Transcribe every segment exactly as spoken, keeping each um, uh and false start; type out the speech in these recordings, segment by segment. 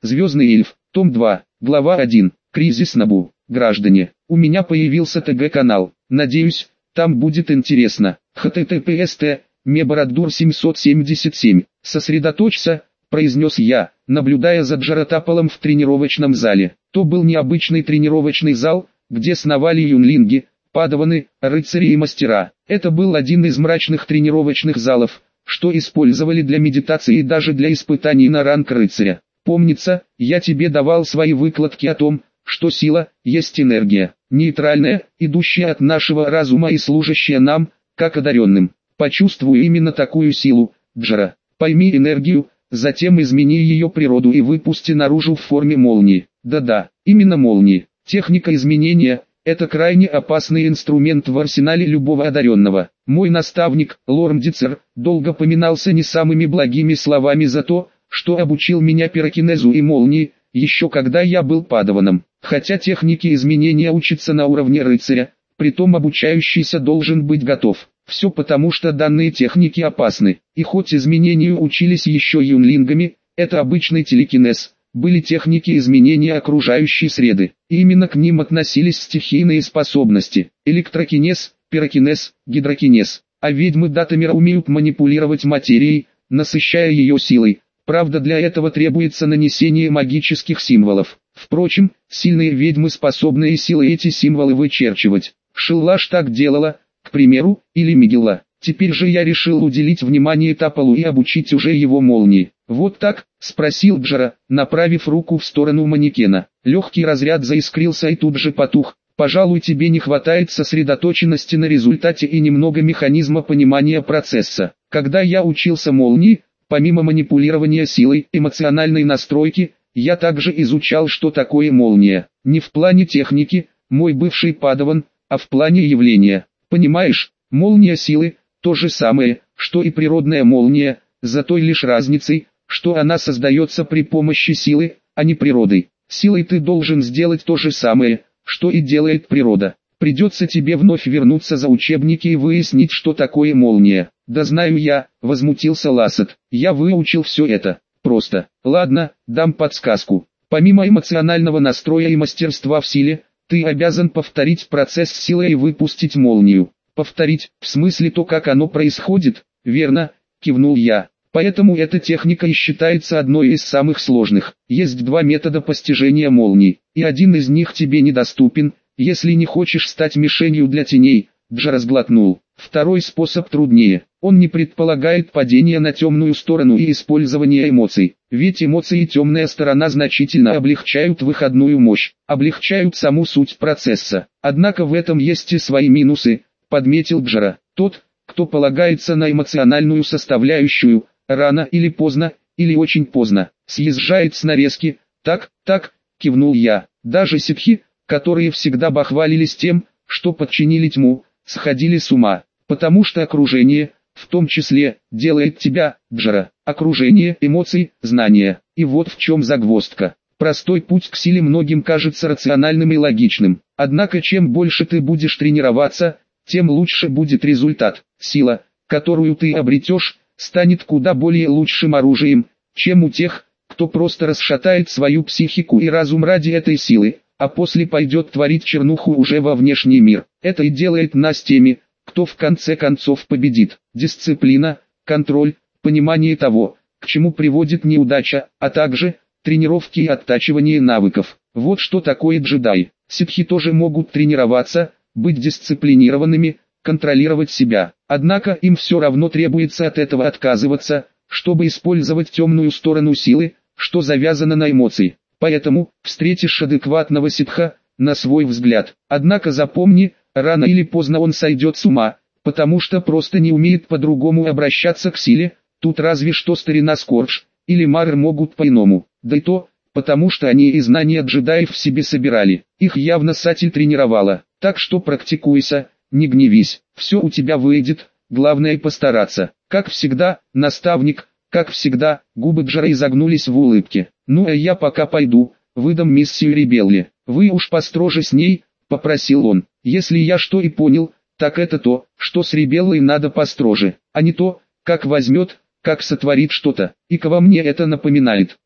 Звездный эльф, том два, глава один, кризис Набу. Граждане, у меня появился ТГ-канал, надеюсь, там будет интересно. https мебарадур семьсот семьдесят семь. Сосредоточься, произнес я, наблюдая за Джаратапалом в тренировочном зале. То был необычный тренировочный зал, где сновали юнлинги, падаваны, рыцари и мастера. Это был один из мрачных тренировочных залов, что использовали для медитации и даже для испытаний на ранг рыцаря. Помнится, я тебе давал свои выкладки о том, что сила есть энергия, нейтральная, идущая от нашего разума и служащая нам, как одаренным. Почувствуй именно такую силу, Джара. Пойми энергию, затем измени ее природу и выпусти наружу в форме молнии. Да-да, именно молнии. Техника изменения – это крайне опасный инструмент в арсенале любого одаренного. Мой наставник, Лормдицер, долго поминался не самыми благими словами за то, что обучил меня пирокинезу и молнии, еще когда я был падаваном. Хотя техники изменения учатся на уровне рыцаря, притом обучающийся должен быть готов. Все потому, что данные техники опасны, и хоть изменению учились еще юнлингами, это обычный телекинез, были техники изменения окружающей среды, и именно к ним относились стихийные способности, электрокинез, пирокинез, гидрокинез. А ведьмы Датамира умеют манипулировать материей, насыщая ее силой, правда для этого требуется нанесение магических символов. Впрочем, сильные ведьмы способны и силой эти символы вычерчивать. Шиллаш так делала, к примеру, или Мигелла. Теперь же я решил уделить внимание Тапалу и обучить уже его молнии. «Вот так?» – спросил Джара, направив руку в сторону манекена. Легкий разряд заискрился и тут же потух. «Пожалуй, тебе не хватает сосредоточенности на результате и немного механизма понимания процесса. Когда я учился молнии, помимо манипулирования силой, эмоциональной настройки, я также изучал, что такое молния. Не в плане техники, мой бывший падаван, а в плане явления. Понимаешь, молния силы – то же самое, что и природная молния, за той лишь разницей, что она создается при помощи силы, а не природой. Силой ты должен сделать то же самое, что и делает природа. Придется тебе вновь вернуться за учебники и выяснить, что такое молния». «Да знаю я», — возмутился Лассет, — «я выучил все это. Просто. Ладно, дам подсказку. Помимо эмоционального настроя и мастерства в силе, ты обязан повторить процесс силы и выпустить молнию». «Повторить, в смысле то, как оно происходит?» «Верно», — кивнул я. «Поэтому эта техника и считается одной из самых сложных. Есть два метода постижения молний, и один из них тебе недоступен, если не хочешь стать мишенью для теней». Джара сглотнул. Второй способ труднее. Он не предполагает падения на темную сторону и использования эмоций. Ведь эмоции и темная сторона значительно облегчают выходную мощь, облегчают саму суть процесса. Однако в этом есть и свои минусы, подметил Джара. Тот, кто полагается на эмоциональную составляющую, рано или поздно, или очень поздно, съезжает с нарезки. Так, так, кивнул я. Даже ситхи, которые всегда бахвалились тем, что подчинили тьму, сходили с ума, потому что окружение, в том числе, делает тебя, Джара. Окружение, эмоции, знания. И вот в чем загвоздка. Простой путь к силе многим кажется рациональным и логичным. Однако чем больше ты будешь тренироваться, тем лучше будет результат. Сила, которую ты обретешь, станет куда более лучшим оружием, чем у тех, кто просто расшатает свою психику и разум ради этой силы, а после пойдет творить чернуху уже во внешний мир. Это и делает нас теми, кто в конце концов победит. Дисциплина, контроль, понимание того, к чему приводит неудача, а также тренировки и оттачивание навыков. Вот что такое джедай. Ситхи тоже могут тренироваться, быть дисциплинированными, контролировать себя. Однако им все равно требуется от этого отказываться, чтобы использовать темную сторону силы, что завязано на эмоции. Поэтому, встретишь адекватного ситха, на свой взгляд. Однако запомни, рано или поздно он сойдет с ума, потому что просто не умеет по-другому обращаться к силе, тут разве что старина Скордж, или Мар могут по-иному. Да и то, потому что они и знания джедаев в себе собирали. Их явно Сатель тренировала. Так что практикуйся, не гневись, все у тебя выйдет, главное постараться. Как всегда, наставник, как всегда, губы Джара изогнулись в улыбке. «Ну а я пока пойду, выдам миссию Ребелли. Вы уж построже с ней», — попросил он. «Если я что и понял, так это то, что с Ребеллой надо построже, а не то, как возьмет, как сотворит что-то. И кого мне это напоминает?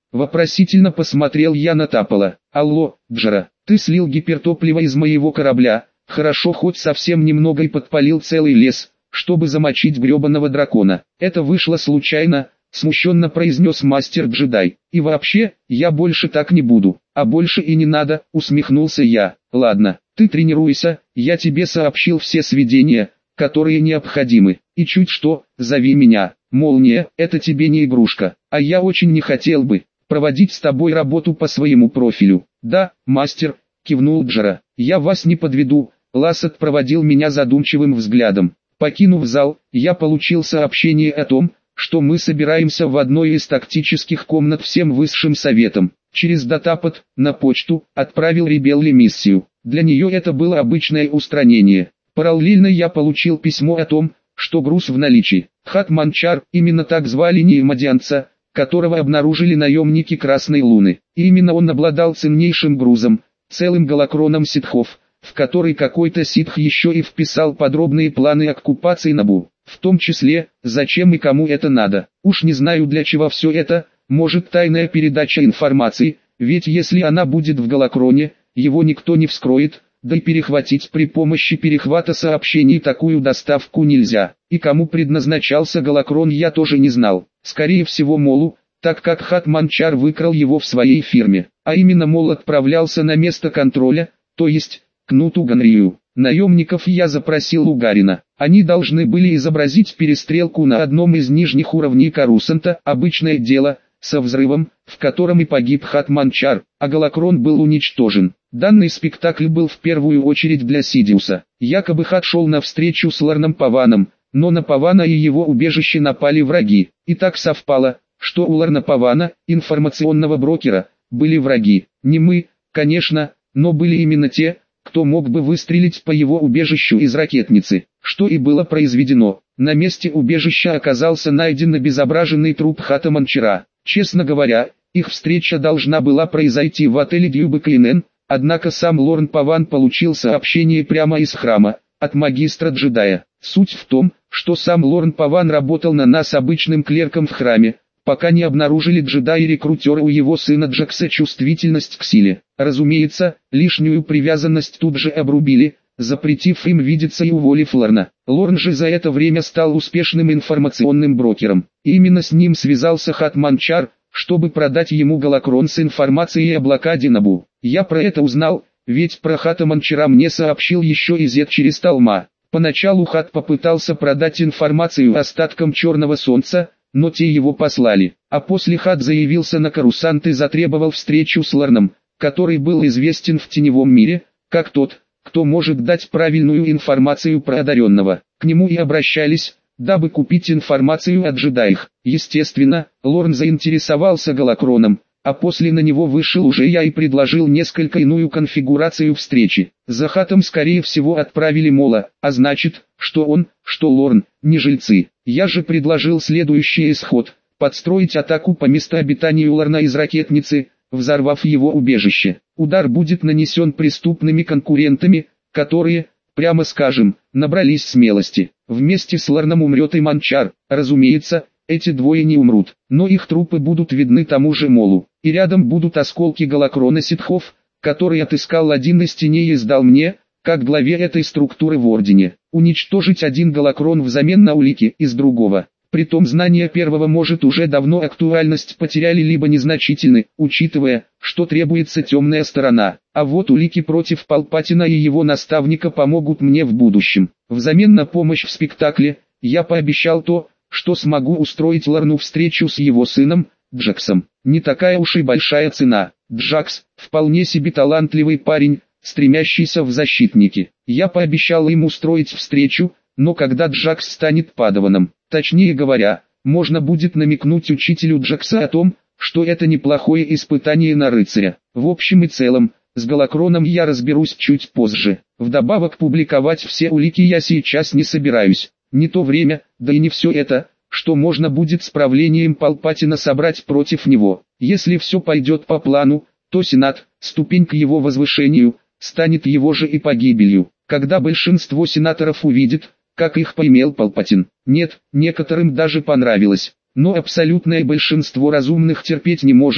Вопросительно посмотрел я на Тапола. Алло, Джера, ты слил гипертопливо из моего корабля, хорошо хоть совсем немного и подпалил целый лес, чтобы замочить гребаного дракона. Это вышло случайно, смущенно произнес мастер-джедай. И вообще, я больше так не буду. А больше и не надо, усмехнулся я. Ладно, ты тренируйся, я тебе сообщил все сведения, которые необходимы. И чуть что, зови меня. Молния, это тебе не игрушка. А я очень не хотел бы проводить с тобой работу по своему профилю. Да, мастер, кивнул Джера. Я вас не подведу. Лассет проводил меня задумчивым взглядом. Покинув зал, я получил сообщение о том, что мы собираемся в одной из тактических комнат всем высшим советом. Через датапад, на почту, отправил Ребелли миссию. Для нее это было обычное устранение. Параллельно я получил письмо о том, что груз в наличии. Хат-Манчар, именно так звали неимадианца, которого обнаружили наемники Красной Луны. И именно он обладал ценнейшим грузом, целым галакроном ситхов, в который какой-то ситх еще и вписал подробные планы оккупации Набу. В том числе, зачем и кому это надо. Уж не знаю для чего все это, может тайная передача информации, ведь если она будет в галакроне, его никто не вскроет, да и перехватить при помощи перехвата сообщений такую доставку нельзя. И кому предназначался галакрон я тоже не знал. Скорее всего Молу, так как Хат-Манчар выкрал его в своей фирме. А именно Мол отправлялся на место контроля, то есть к Нуту Ганрию. Наемников я запросил у Гарина. Они должны были изобразить перестрелку на одном из нижних уровней Карусанта, обычное дело, со взрывом, в котором и погиб Хат-Манчар, а галакрон был уничтожен. Данный спектакль был в первую очередь для Сидиуса. Якобы Хат шел навстречу с Лорном Паваном, но на Павана и его убежище напали враги. И так совпало, что у Лорна Павана, информационного брокера, были враги. Не мы, конечно, но были именно те, кто мог бы выстрелить по его убежищу из ракетницы, что и было произведено. На месте убежища оказался найден обезображенный труп Хата-Манчара. Честно говоря, их встреча должна была произойти в отеле Дьюбекайнен, однако сам Лорн Паван получил сообщение прямо из храма, от магистра-джедая. Суть в том, что сам Лорн Паван работал на нас обычным клерком в храме, пока не обнаружили джедаи-рекрутеры у его сына Джакса чувствительность к силе. Разумеется, лишнюю привязанность тут же обрубили, запретив им видеться и уволив Лорна. Лорн же за это время стал успешным информационным брокером. И именно с ним связался Хат-Манчар, чтобы продать ему галакрон с информацией о блокаде Набу. Я про это узнал, ведь про Хата-Манчара мне сообщил еще и Зет через Талма. Поначалу Хат попытался продать информацию остаткам Черного Солнца, но те его послали. А после Хат заявился на Карусант и затребовал встречу с Лорном, который был известен в теневом мире, как тот, кто может дать правильную информацию про одаренного. К нему и обращались, дабы купить информацию о джедаях. Естественно, Лорн заинтересовался галакроном, а после на него вышел уже я и предложил несколько иную конфигурацию встречи. За Хатом скорее всего отправили Мола, а значит, что он, что Лорн, не жильцы. Я же предложил следующий исход: подстроить атаку по местообитанию Лорна из ракетницы, взорвав его убежище. Удар будет нанесен преступными конкурентами, которые, прямо скажем, набрались смелости. Вместе с Лорном умрет и Манчар. Разумеется, эти двое не умрут, но их трупы будут видны тому же Молу. И рядом будут осколки галакрона ситхов, который отыскал один из теней и сдал мне, как главе этой структуры в Ордене. Уничтожить один галакрон взамен на улики из другого. Притом знания первого может уже давно актуальность потеряли либо незначительны, учитывая, что требуется темная сторона. А вот улики против Палпатина и его наставника помогут мне в будущем. Взамен на помощь в спектакле, я пообещал то, что смогу устроить Лорну встречу с его сыном, Джаксом. Не такая уж и большая цена. Джакс, вполне себе талантливый парень, стремящийся в защитники. Я пообещал им устроить встречу, но когда Джакс станет падаваном, точнее говоря, можно будет намекнуть учителю Джакса о том, что это неплохое испытание на рыцаря. В общем и целом, с галакроном я разберусь чуть позже. Вдобавок публиковать все улики я сейчас не собираюсь. Не то время, да и не все это, что можно будет с правлением Палпатина собрать против него. Если все пойдет по плану, то Сенат, ступень к его возвышению, станет его же и погибелью. Когда большинство сенаторов увидит, как их поимел Палпатин. Нет, некоторым даже понравилось, но абсолютное большинство разумных терпеть не может,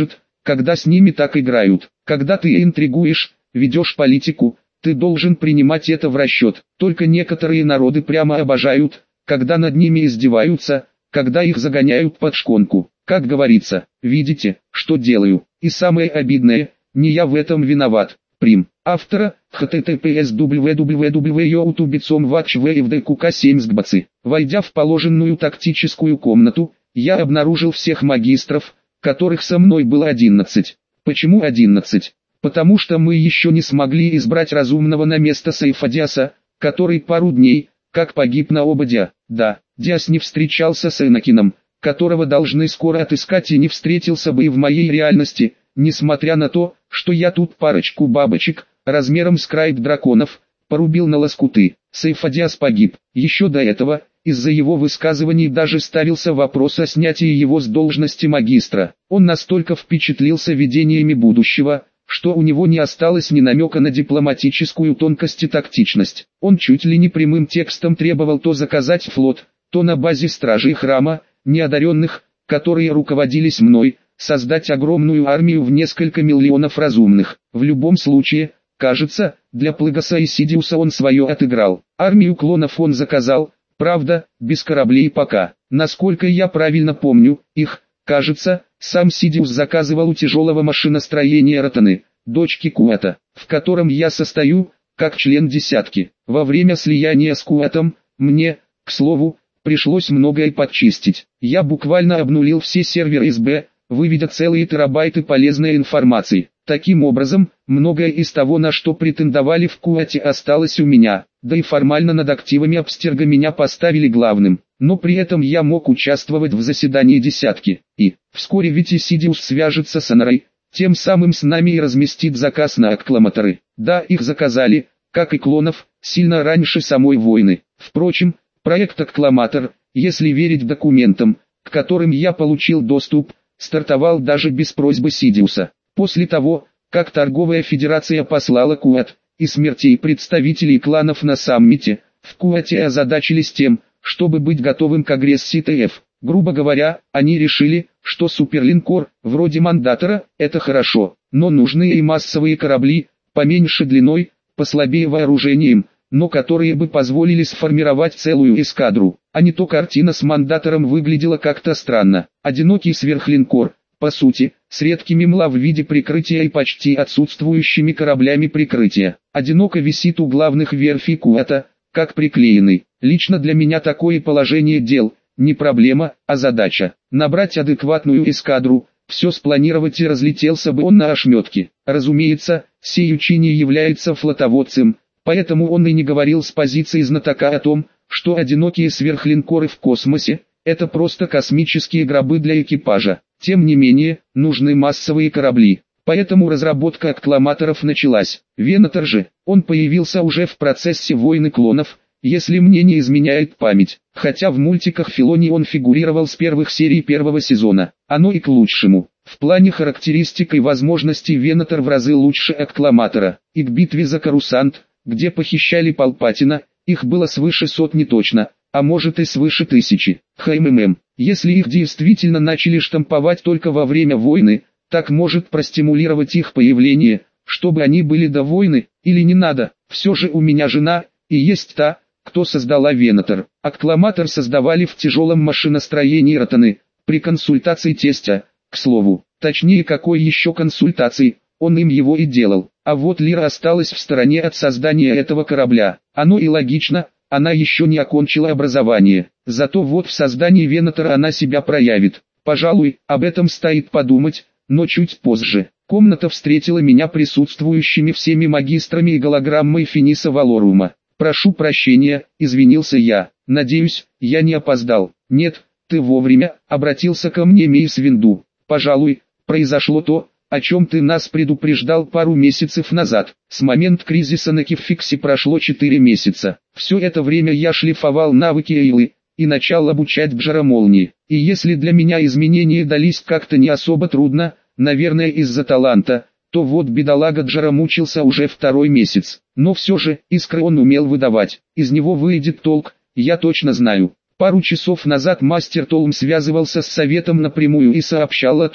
когда с ними так играют. Когда ты интригуешь, ведешь политику, ты должен принимать это в расчет. Только некоторые народы прямо обожают, когда над ними издеваются, когда их загоняют под шконку. Как говорится, видите, что делаю. И самое обидное, не я в этом виноват. Прим. Автора, https www.youtube.com watchwavdqk семь сгбацы. Войдя в положенную тактическую комнату, я обнаружил всех магистров, которых со мной было одиннадцать. Почему одиннадцать? Потому что мы еще не смогли избрать разумного на место Сайфа-Диаса, который пару дней, как погиб на Ободе. Да, Диас не встречался с Энакином, которого должны скоро отыскать, и не встретился бы и в моей реальности, несмотря на то, что я тут парочку бабочек, размером с край драконов, порубил на лоскуты. Сайфа-Диас погиб. Еще до этого, из-за его высказываний даже ставился вопрос о снятии его с должности магистра. Он настолько впечатлился видениями будущего, что у него не осталось ни намека на дипломатическую тонкость и тактичность. Он чуть ли не прямым текстом требовал то заказать флот, то на базе стражей храма, неодаренных, которые руководились мной, создать огромную армию в несколько миллионов разумных. В любом случае, кажется, для Плэгоса и Сидиуса он свое отыграл. Армию клонов он заказал, правда, без кораблей пока. Насколько я правильно помню, их, кажется, сам Сидиус заказывал у тяжелого машиностроения Ротаны, дочки Куэта, в котором я состою, как член десятки. Во время слияния с Куэтом, мне, к слову, пришлось многое подчистить. Я буквально обнулил все серверы эс бэ, выведя целые терабайты полезной информации. Таким образом, многое из того, на что претендовали в Куэте, осталось у меня, да и формально над активами Абстерга меня поставили главным. Но при этом я мог участвовать в заседании десятки, и, вскоре ведь и Сидиус свяжется с Анарой, тем самым с нами и разместит заказ на аккламаторы. Да, их заказали, как и клонов, сильно раньше самой войны. Впрочем, проект аккламатор, если верить документам, к которым я получил доступ, стартовал даже без просьбы Сидиуса. После того, как торговая федерация послала Куэт, и смертей представителей кланов на саммите, в Куэте озадачились тем, чтобы быть готовым к агрессии тэ эф. Грубо говоря, они решили, что суперлинкор, вроде Мандатора, это хорошо, но нужны и массовые корабли, поменьше длиной, послабее вооружением, но которые бы позволили сформировать целую эскадру. А не то картина с Мандатором выглядела как-то странно. Одинокий сверхлинкор, по сути, с редкими мла в виде прикрытия и почти отсутствующими кораблями прикрытия. Одиноко висит у главных верфей Куэта, как приклеенный. Лично для меня такое положение дел, не проблема, а задача. Набрать адекватную эскадру, все спланировать, и разлетелся бы он на ошметки. Разумеется, Сеючи не является флотоводцем, поэтому он и не говорил с позиции знатока о том, что одинокие сверхлинкоры в космосе – это просто космические гробы для экипажа. Тем не менее, нужны массовые корабли. Поэтому разработка аккламаторов началась. Венатор же, он появился уже в процессе войны клонов, если мне не изменяет память. Хотя в мультиках Филони он фигурировал с первых серий первого сезона. Оно и к лучшему. В плане характеристик и возможностей Венатор в разы лучше аккламатора. И к битве за Корусант, где похищали Палпатина, их было свыше сотни точно, а может и свыше тысячи. ХММ. Если их действительно начали штамповать только во время войны, так может простимулировать их появление, чтобы они были до войны, или не надо. Все же у меня жена, и есть та, кто создала Венатор. Аккламатор создавали в тяжелом машиностроении Ротаны, при консультации тестя, к слову. Точнее, какой еще консультации, он им его и делал. А вот Лира осталась в стороне от создания этого корабля. Оно и логично, она еще не окончила образование. Зато вот в создании Венатора она себя проявит. Пожалуй, об этом стоит подумать, но чуть позже. Комната встретила меня присутствующими всеми магистрами и голограммой Финиса Валорума. «Прошу прощения», — извинился я. «Надеюсь, я не опоздал». «Нет, ты вовремя», — обратился ко мне Мейс Винду. «Пожалуй, произошло то, о чем ты нас предупреждал пару месяцев назад. С момента кризиса на Киффиксе прошло четыре месяца. Все это время я шлифовал навыки Эйлы и начал обучать Джаромолнии. И если для меня изменения дались как-то не особо трудно, наверное из-за таланта, то вот бедолага Джара мучился уже второй месяц. Но все же, искры он умел выдавать. Из него выйдет толк, я точно знаю. Пару часов назад мастер Толм связывался с советом напрямую и сообщал о том,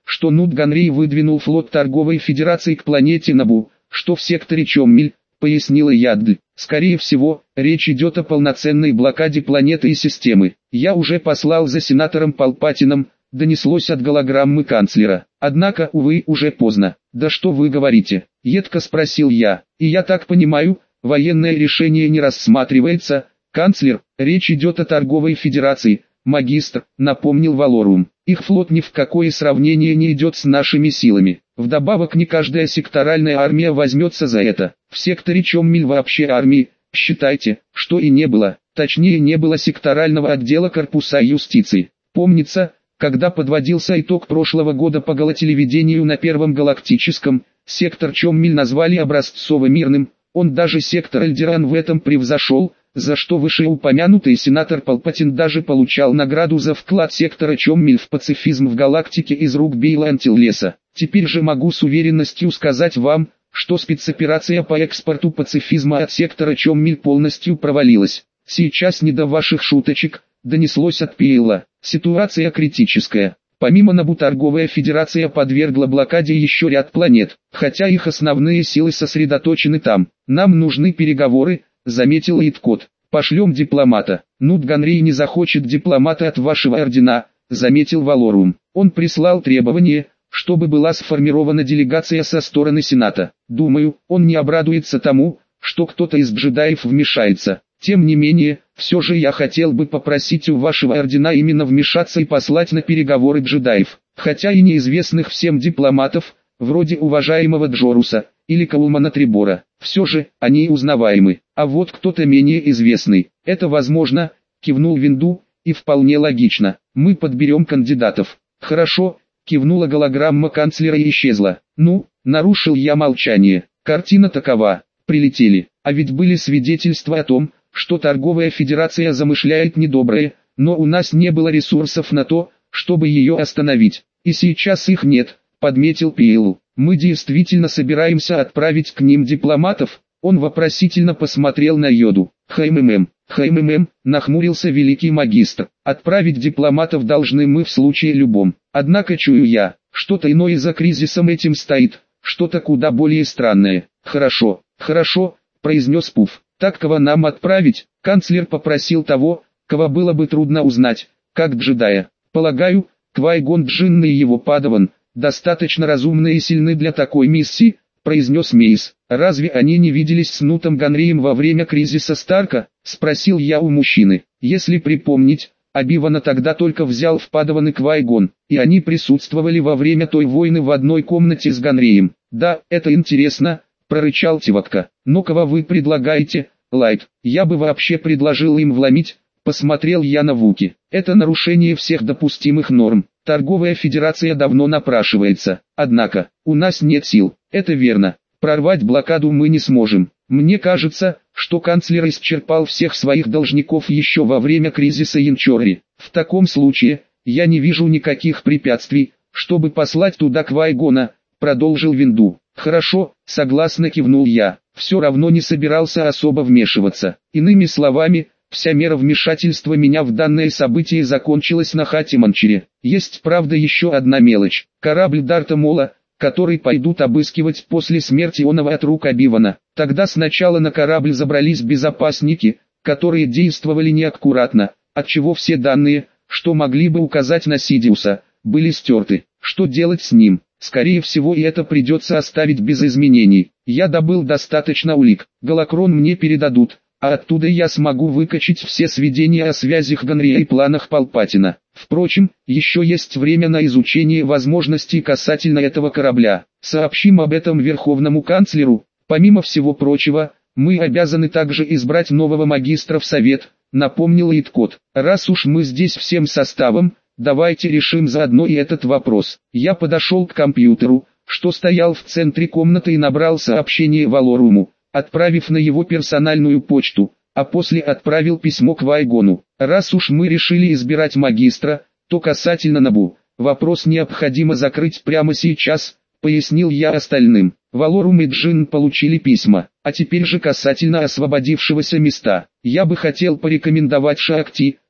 что Нут Ганрей выдвинул флот торговой федерации к планете Набу, что в секторе Чоммель, пояснила Ядд. Скорее всего, речь идет о полноценной блокаде планеты и системы. Я уже послал за сенатором Палпатином, донеслось от голограммы канцлера. Однако, увы, уже поздно. Да что вы говорите? Едко спросил я. И я так понимаю, военное решение не рассматривается, канцлер, речь идет о торговой федерации, магистр, напомнил Валорум. Их флот ни в какое сравнение не идет с нашими силами. Вдобавок не каждая секторальная армия возьмется за это. В секторе Чоммель вообще армии, считайте, что и не было. Точнее, не было секторального отдела корпуса юстиции. Помнится, когда подводился итог прошлого года по голотелевидению на Первом галактическом, сектор Чоммель назвали образцово-мирным, он даже сектор Эльдеран в этом превзошел, за что вышеупомянутый сенатор Палпатин даже получал награду за вклад сектора Чоммель в пацифизм в галактике из рук Бейла Антиллеса. Теперь же могу с уверенностью сказать вам, что спецоперация по экспорту пацифизма от сектора Чоммель полностью провалилась. Сейчас не до ваших шуточек, донеслось от Пейла. Ситуация критическая. Помимо Набу торговая федерация подвергла блокаде еще ряд планет, хотя их основные силы сосредоточены там. Нам нужны переговоры, заметил Иткот. Пошлем дипломата. Нут Ганрей не захочет дипломата от вашего ордена, заметил Валорум. Он прислал требование, чтобы была сформирована делегация со стороны Сената. Думаю, он не обрадуется тому, что кто-то из джедаев вмешается. Тем не менее, все же я хотел бы попросить у вашего ордена именно вмешаться и послать на переговоры джедаев, хотя и неизвестных всем дипломатов, вроде уважаемого Джоруса, или Каулмана Трибора. Все же, они узнаваемы. А вот кто-то менее известный. Это возможно, кивнул Винду, и вполне логично. Мы подберем кандидатов. Хорошо, кивнула голограмма канцлера и исчезла. Ну, нарушил я молчание. Картина такова. Прилетели. А ведь были свидетельства о том, что торговая федерация замышляет недоброе, но у нас не было ресурсов на то, чтобы ее остановить. И сейчас их нет, подметил Пейлу. Мы действительно собираемся отправить к ним дипломатов? Он вопросительно посмотрел на Йоду. Хмм, хмм, нахмурился великий магистр. Отправить дипломатов должны мы в случае любом. Однако чую я, что-то иное за кризисом этим стоит, что-то куда более странное. Хорошо, хорошо, произнес Пуф. Так кого нам отправить? Канцлер попросил того, кого было бы трудно узнать, как джедая. Полагаю, Квай-Гон Джинн и его падаван, достаточно разумны и сильны для такой миссии, произнес Мейс. Разве они не виделись с Нутом Ганреем во время кризиса Старка? Спросил я у мужчины. Если припомнить, Оби-Вана тогда только взял в падаваны Квай-Гон, и они присутствовали во время той войны в одной комнате с Ганреем. Да, это интересно, прорычал Тиватка. Но кого вы предлагаете, Лайт? Я бы вообще предложил им вломить, посмотрел я на Вуки. Это нарушение всех допустимых норм. Торговая федерация давно напрашивается. Однако, у нас нет сил. Это верно. Прорвать блокаду мы не сможем. Мне кажется, что канцлер исчерпал всех своих должников еще во время кризиса Янчорри. В таком случае, я не вижу никаких препятствий, чтобы послать туда Квай-Гона, продолжил Винду. Хорошо, согласно кивнул я. Все равно не собирался особо вмешиваться. Иными словами, вся мера вмешательства меня в данное событие закончилась на Хати-Манчере. Есть, правда, еще одна мелочь. Корабль Дарта Мола, который пойдут обыскивать после смерти Онова от рук Оби-Вана. Тогда сначала на корабль забрались безопасники, которые действовали неаккуратно, отчего все данные, что могли бы указать на Сидиуса, были стерты. Что делать с ним? Скорее всего, и это придется оставить без изменений. Я добыл достаточно улик. Голокрон мне передадут, а оттуда я смогу выкачать все сведения о связях Ганрия и планах Палпатина. Впрочем, еще есть время на изучение возможностей касательно этого корабля. Сообщим об этом Верховному канцлеру. Помимо всего прочего, мы обязаны также избрать нового магистра в совет, напомнил Иткот. Раз уж мы здесь всем составом, давайте решим заодно и этот вопрос. Я подошел к компьютеру, что стоял в центре комнаты, и набрал сообщение Валоруму, отправив на его персональную почту, а после отправил письмо к Квай-Гону. Раз уж мы решили избирать магистра, то касательно Набу, вопрос необходимо закрыть прямо сейчас, пояснил я остальным. Валорум и Джинн получили письма, а теперь же касательно освободившегося места. Я бы хотел порекомендовать Шаакти,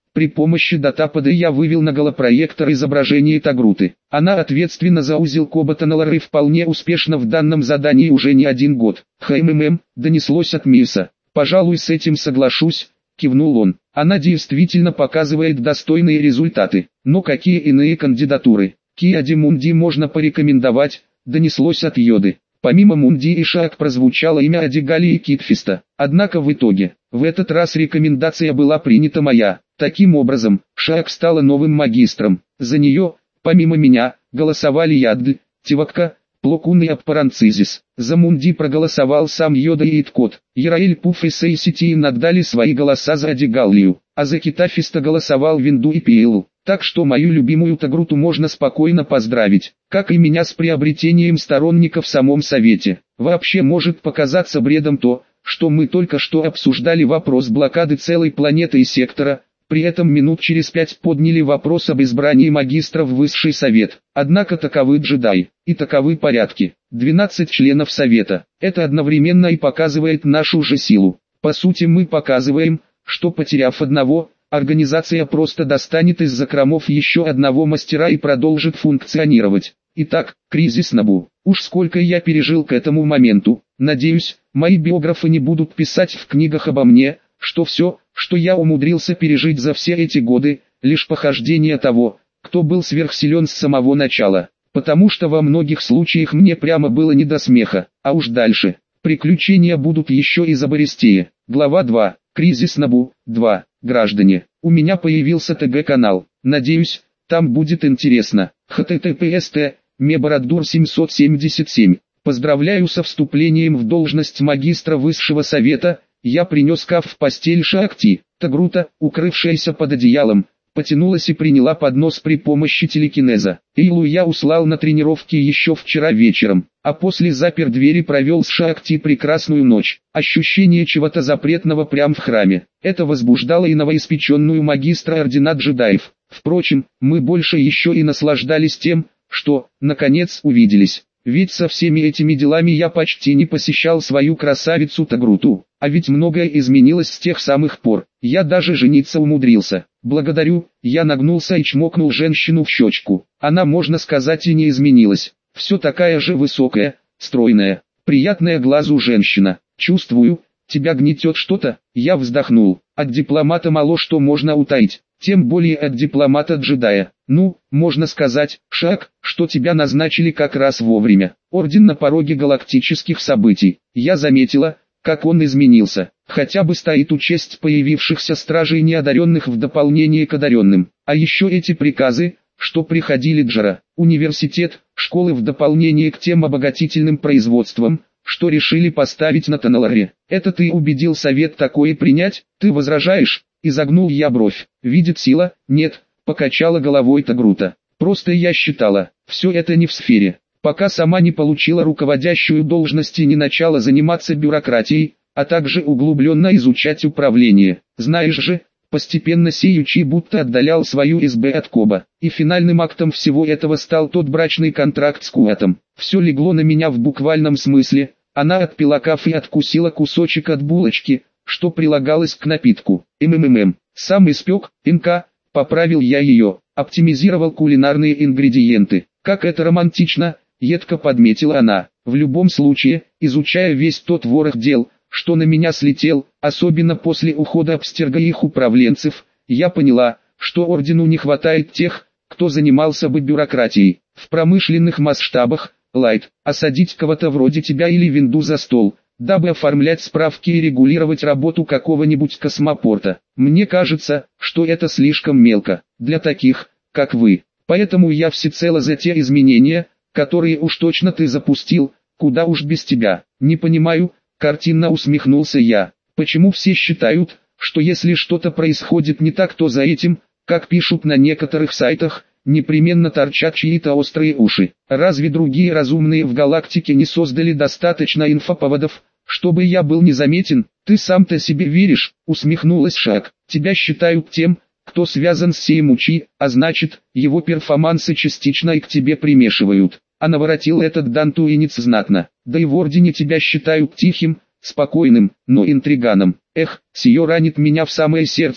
При помощи датапада я вывел на голопроектор изображение Тагруты. Она ответственна за узел Кобота-Налары и вполне успешна в данном задании уже не один год. «ХММ», донеслось от Миса. «Пожалуй, с этим соглашусь», кивнул он. «Она действительно показывает достойные результаты. Но какие иные кандидатуры? Киади Мунди можно порекомендовать», донеслось от Йоды. Помимо Мунди и Шаак прозвучало имя Адигали и Китфиста. Однако в итоге, в этот раз рекомендация была принята моя. Таким образом, Шаак стала новым магистром. За нее, помимо меня, голосовали Ядд, Тивакка, Плокун и Аппаранцизис. За Мунди проголосовал сам Йода и Иткот. Яраэль Пуф и Сейситиин отдали свои голоса за Адигаллию, а за Китафиста голосовал Винду и Пиэлу. Так что мою любимую Тагруту можно спокойно поздравить, как и меня с приобретением сторонников в самом Совете. Вообще может показаться бредом то, что мы только что обсуждали вопрос блокады целой планеты и сектора, при этом минут через пять подняли вопрос об избрании магистра в Высший Совет. Однако таковы джедаи, и таковы порядки. двенадцать членов Совета. Это одновременно и показывает нашу же силу. По сути мы показываем, что потеряв одного, организация просто достанет из закромов еще одного мастера и продолжит функционировать. Итак, кризис Набу. Уж сколько я пережил к этому моменту. Надеюсь, мои биографы не будут писать в книгах обо мне, что все, что я умудрился пережить за все эти годы, лишь похождение того, кто был сверхсилен с самого начала. Потому что во многих случаях мне прямо было не до смеха. А уж дальше, приключения будут еще и забористее. Глава два. Кризис Набу. два. Граждане, у меня появился ТГ-канал. Надеюсь, там будет интересно. httpst Мебарадур семьсот семьдесят семь. Поздравляю со вступлением в должность магистра Высшего Совета. Я принес каф в постель Шаакти. Тагрута, укрывшаяся под одеялом, потянулась и приняла поднос при помощи телекинеза. Эйлу я услал на тренировки еще вчера вечером, а после запер двери, провел с Шаакти прекрасную ночь. Ощущение чего-то запретного прямо в храме. Это возбуждало и новоиспеченную магистра ордена джедаев. Впрочем, мы больше еще и наслаждались тем, что, наконец, увиделись. Ведь со всеми этими делами я почти не посещал свою красавицу Тагруту. А ведь многое изменилось с тех самых пор. Я даже жениться умудрился. Благодарю, я нагнулся и чмокнул женщину в щечку. Она, можно сказать, и не изменилась. Все такая же высокая, стройная, приятная глазу женщина. Чувствую, тебя гнетет что-то. Я вздохнул. От дипломата мало что можно утаить. Тем более от дипломата-джедая. Ну, можно сказать, Шаак, что тебя назначили как раз вовремя. Орден на пороге галактических событий. Я заметила, как он изменился. Хотя бы стоит учесть появившихся стражей неодаренных в дополнение к одаренным. А еще эти приказы, что приходили Джара, университет, школы в дополнение к тем обогатительным производствам, что решили поставить на Таналаре. Это ты убедил совет такое принять? Ты возражаешь? Изогнул я бровь. Видит сила? Нет, покачала головой Тагрута. Просто я считала, все это не в сфере. Пока сама не получила руководящую должность и не начала заниматься бюрократией, а также углубленно изучать управление. Знаешь же, постепенно сеючи будто отдалял свою СБ от Коба. И финальным актом всего этого стал тот брачный контракт с Куатом. Все легло на меня в буквальном смысле. Она отпила кафе и откусила кусочек от булочки, что прилагалось к напитку. МММ. Сам испек, НК, поправил я ее, оптимизировал кулинарные ингредиенты. Как это романтично, едко подметила она. В любом случае, изучая весь тот ворох дел, что на меня слетел, особенно после ухода Абстерга и их управленцев, я поняла, что ордену не хватает тех, кто занимался бы бюрократией. В промышленных масштабах, Лайт, осадить кого-то вроде тебя или Винду за стол, дабы оформлять справки и регулировать работу какого-нибудь космопорта. Мне кажется, что это слишком мелко, для таких, как вы. Поэтому я всецело за те изменения, которые уж точно ты запустил, куда уж без тебя. Не понимаю, картинно усмехнулся я. Почему все считают, что если что-то происходит не так, то за этим, как пишут на некоторых сайтах, непременно торчат чьи-то острые уши? Разве другие разумные в галактике не создали достаточно инфоповодов, чтобы я был незаметен? Ты сам-то себе веришь? Усмехнулась Шаак. Тебя считают тем, кто связан с Сеймучи, а значит, его перформансы частично и к тебе примешивают. А наворотил этот Дантуинец знатно. Да и в Ордене тебя считают тихим, спокойным, но интриганом. Эх, сие ранит меня в самое сердце,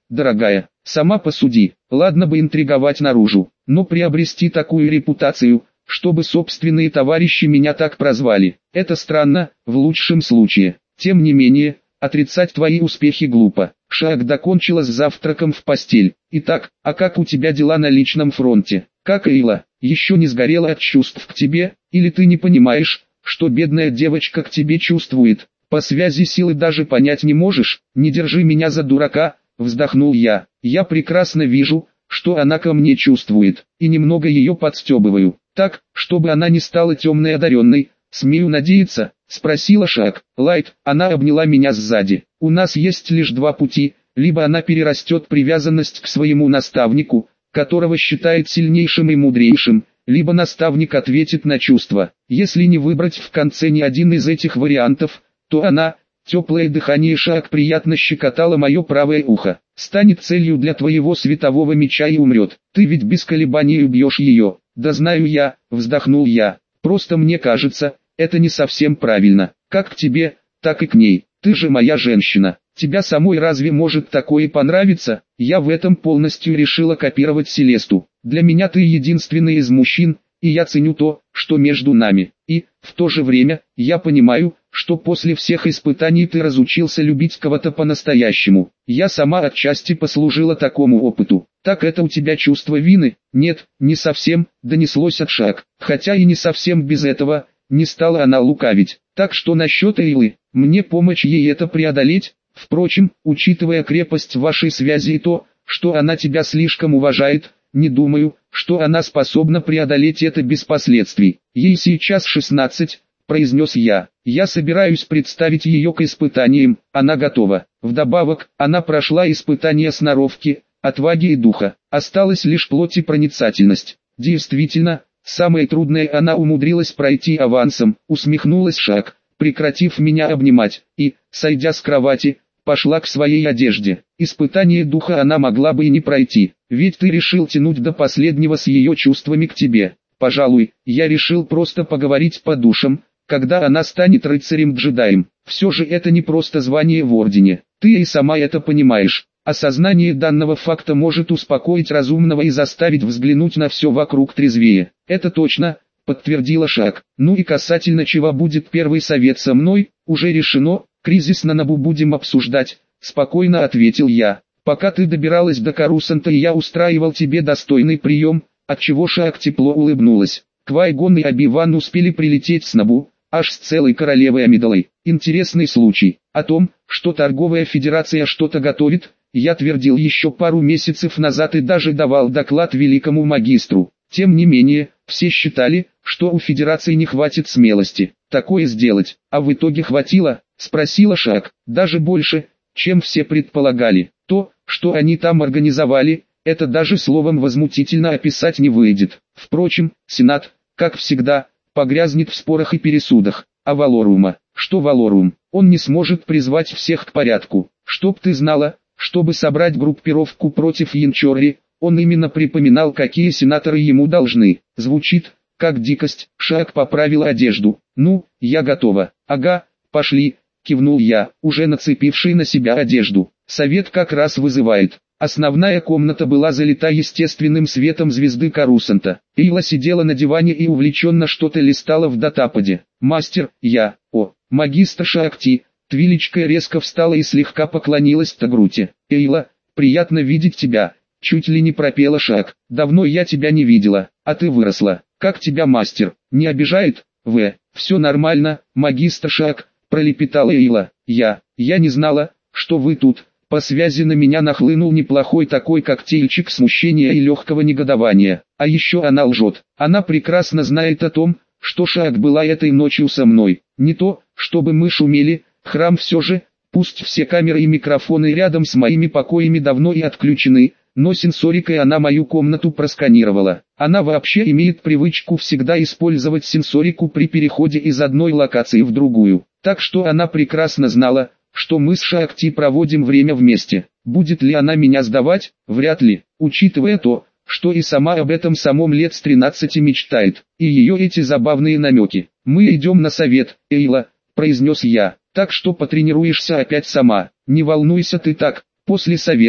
дорогая, сама посуди, ладно бы интриговать наружу, но приобрести такую репутацию, чтобы собственные товарищи меня так прозвали, это странно, в лучшем случае. Тем не менее, отрицать твои успехи глупо. Шаак докончила с завтраком в постель. Итак, а как у тебя дела на личном фронте? Как Эйла, еще не сгорела от чувств к тебе, или ты не понимаешь, что бедная девочка к тебе чувствует? По связи силы даже понять не можешь, не держи меня за дурака, вздохнул я. Я прекрасно вижу, что она ко мне чувствует, и немного ее подстебываю, так, чтобы она не стала темной одаренной, смею надеяться, спросила Шаак. Лайт, она обняла меня сзади. У нас есть лишь два пути, либо она перерастет привязанность к своему наставнику, которого считает сильнейшим и мудрейшим, либо наставник ответит на чувства. Если не выбрать в конце ни один из этих вариантов, то она, теплое дыхание Шаак приятно щекотало мое правое ухо, станет целью для твоего светового меча и умрет. Ты ведь без колебаний убьешь ее. Да знаю я, вздохнул я, просто мне кажется, это не совсем правильно, как к тебе, так и к ней. Ты же моя женщина, тебя самой разве может такое понравиться? Я в этом полностью решила копировать Селесту. Для меня ты единственный из мужчин, и я ценю то, что между нами. И, в то же время, я понимаю, что после всех испытаний ты разучился любить кого-то по-настоящему. Я сама отчасти послужила такому опыту. Так это у тебя чувство вины? Нет, не совсем, донеслось от Шаак. Хотя и не совсем без этого, не стала она лукавить. Так что насчет Эйлы, мне помочь ей это преодолеть? Впрочем, учитывая крепость вашей связи и то, что она тебя слишком уважает, не думаю, что она способна преодолеть это без последствий. Ей сейчас шестнадцать, произнес я. Я собираюсь представить ее к испытаниям, она готова. Вдобавок, она прошла испытания сноровки, отваги и духа. Осталась лишь плоть и проницательность. Действительно, самое трудное она умудрилась пройти авансом, усмехнулась Шаак, прекратив меня обнимать, и, сойдя с кровати, пошла к своей одежде. Испытание духа она могла бы и не пройти, ведь ты решил тянуть до последнего с ее чувствами к тебе. Пожалуй, я решил просто поговорить по душам, когда она станет рыцарем-джедаем. Все же это не просто звание в ордене, ты и сама это понимаешь. Осознание данного факта может успокоить разумного и заставить взглянуть на все вокруг трезвее. Это точно, подтвердила Шаак. Ну и касательно чего будет первый совет со мной, уже решено, кризис на Набу будем обсуждать, спокойно ответил я. Пока ты добиралась до Корусанта, и я устраивал тебе достойный прием, отчего Шаак тепло улыбнулась. Квай-Гон и Оби-Ван успели прилететь с Набу, аж с целой королевой Амидалой. Интересный случай. О том, что торговая федерация что-то готовит, я твердил еще пару месяцев назад и даже давал доклад великому магистру. Тем не менее, все считали, что у федерации не хватит смелости такое сделать. А в итоге хватило, спросила Шаак. Даже больше, чем все предполагали. То, что они там организовали, это даже словом возмутительно описать не выйдет. Впрочем, Сенат, как всегда, погрязнет в спорах и пересудах. А Валорума, что Валорум, он не сможет призвать всех к порядку. Чтоб ты знала, чтобы собрать группировку против Янчорри, он именно припоминал, какие сенаторы ему должны. Звучит, как дикость. Шаак поправила одежду. Ну, я готова. Ага, пошли, кивнул я, уже нацепивший на себя одежду. Совет как раз вызывает. Основная комната была залита естественным светом звезды Корусанта. Эйла сидела на диване и увлеченно что-то листала в датападе. Мастер, я, о, магистр Шаакти. Твилечка резко встала и слегка поклонилась Тагруте. Эйла, приятно видеть тебя. Чуть ли не пропела Шаак. Давно я тебя не видела, а ты выросла. Как тебя мастер, не обижает? В, все нормально, магистр Шаак, пролепетала Эйла. Я, я не знала, что вы тут. По связи на меня нахлынул неплохой такой коктейльчик смущения и легкого негодования. А еще она лжет. Она прекрасно знает о том, что Шаак была этой ночью со мной. Не то, чтобы мы шумели, храм все же, пусть все камеры и микрофоны рядом с моими покоями давно и отключены, но сенсорикой она мою комнату просканировала. Она вообще имеет привычку всегда использовать сенсорику при переходе из одной локации в другую. Так что она прекрасно знала, что мы с Шаакти проводим время вместе. Будет ли она меня сдавать? Вряд ли, учитывая то, что и сама об этом самом лет с тринадцати мечтает, и ее эти забавные намеки. «Мы идем на совет, Эйла», — произнес я, — «так что потренируешься опять сама. Не волнуйся ты так, после совета,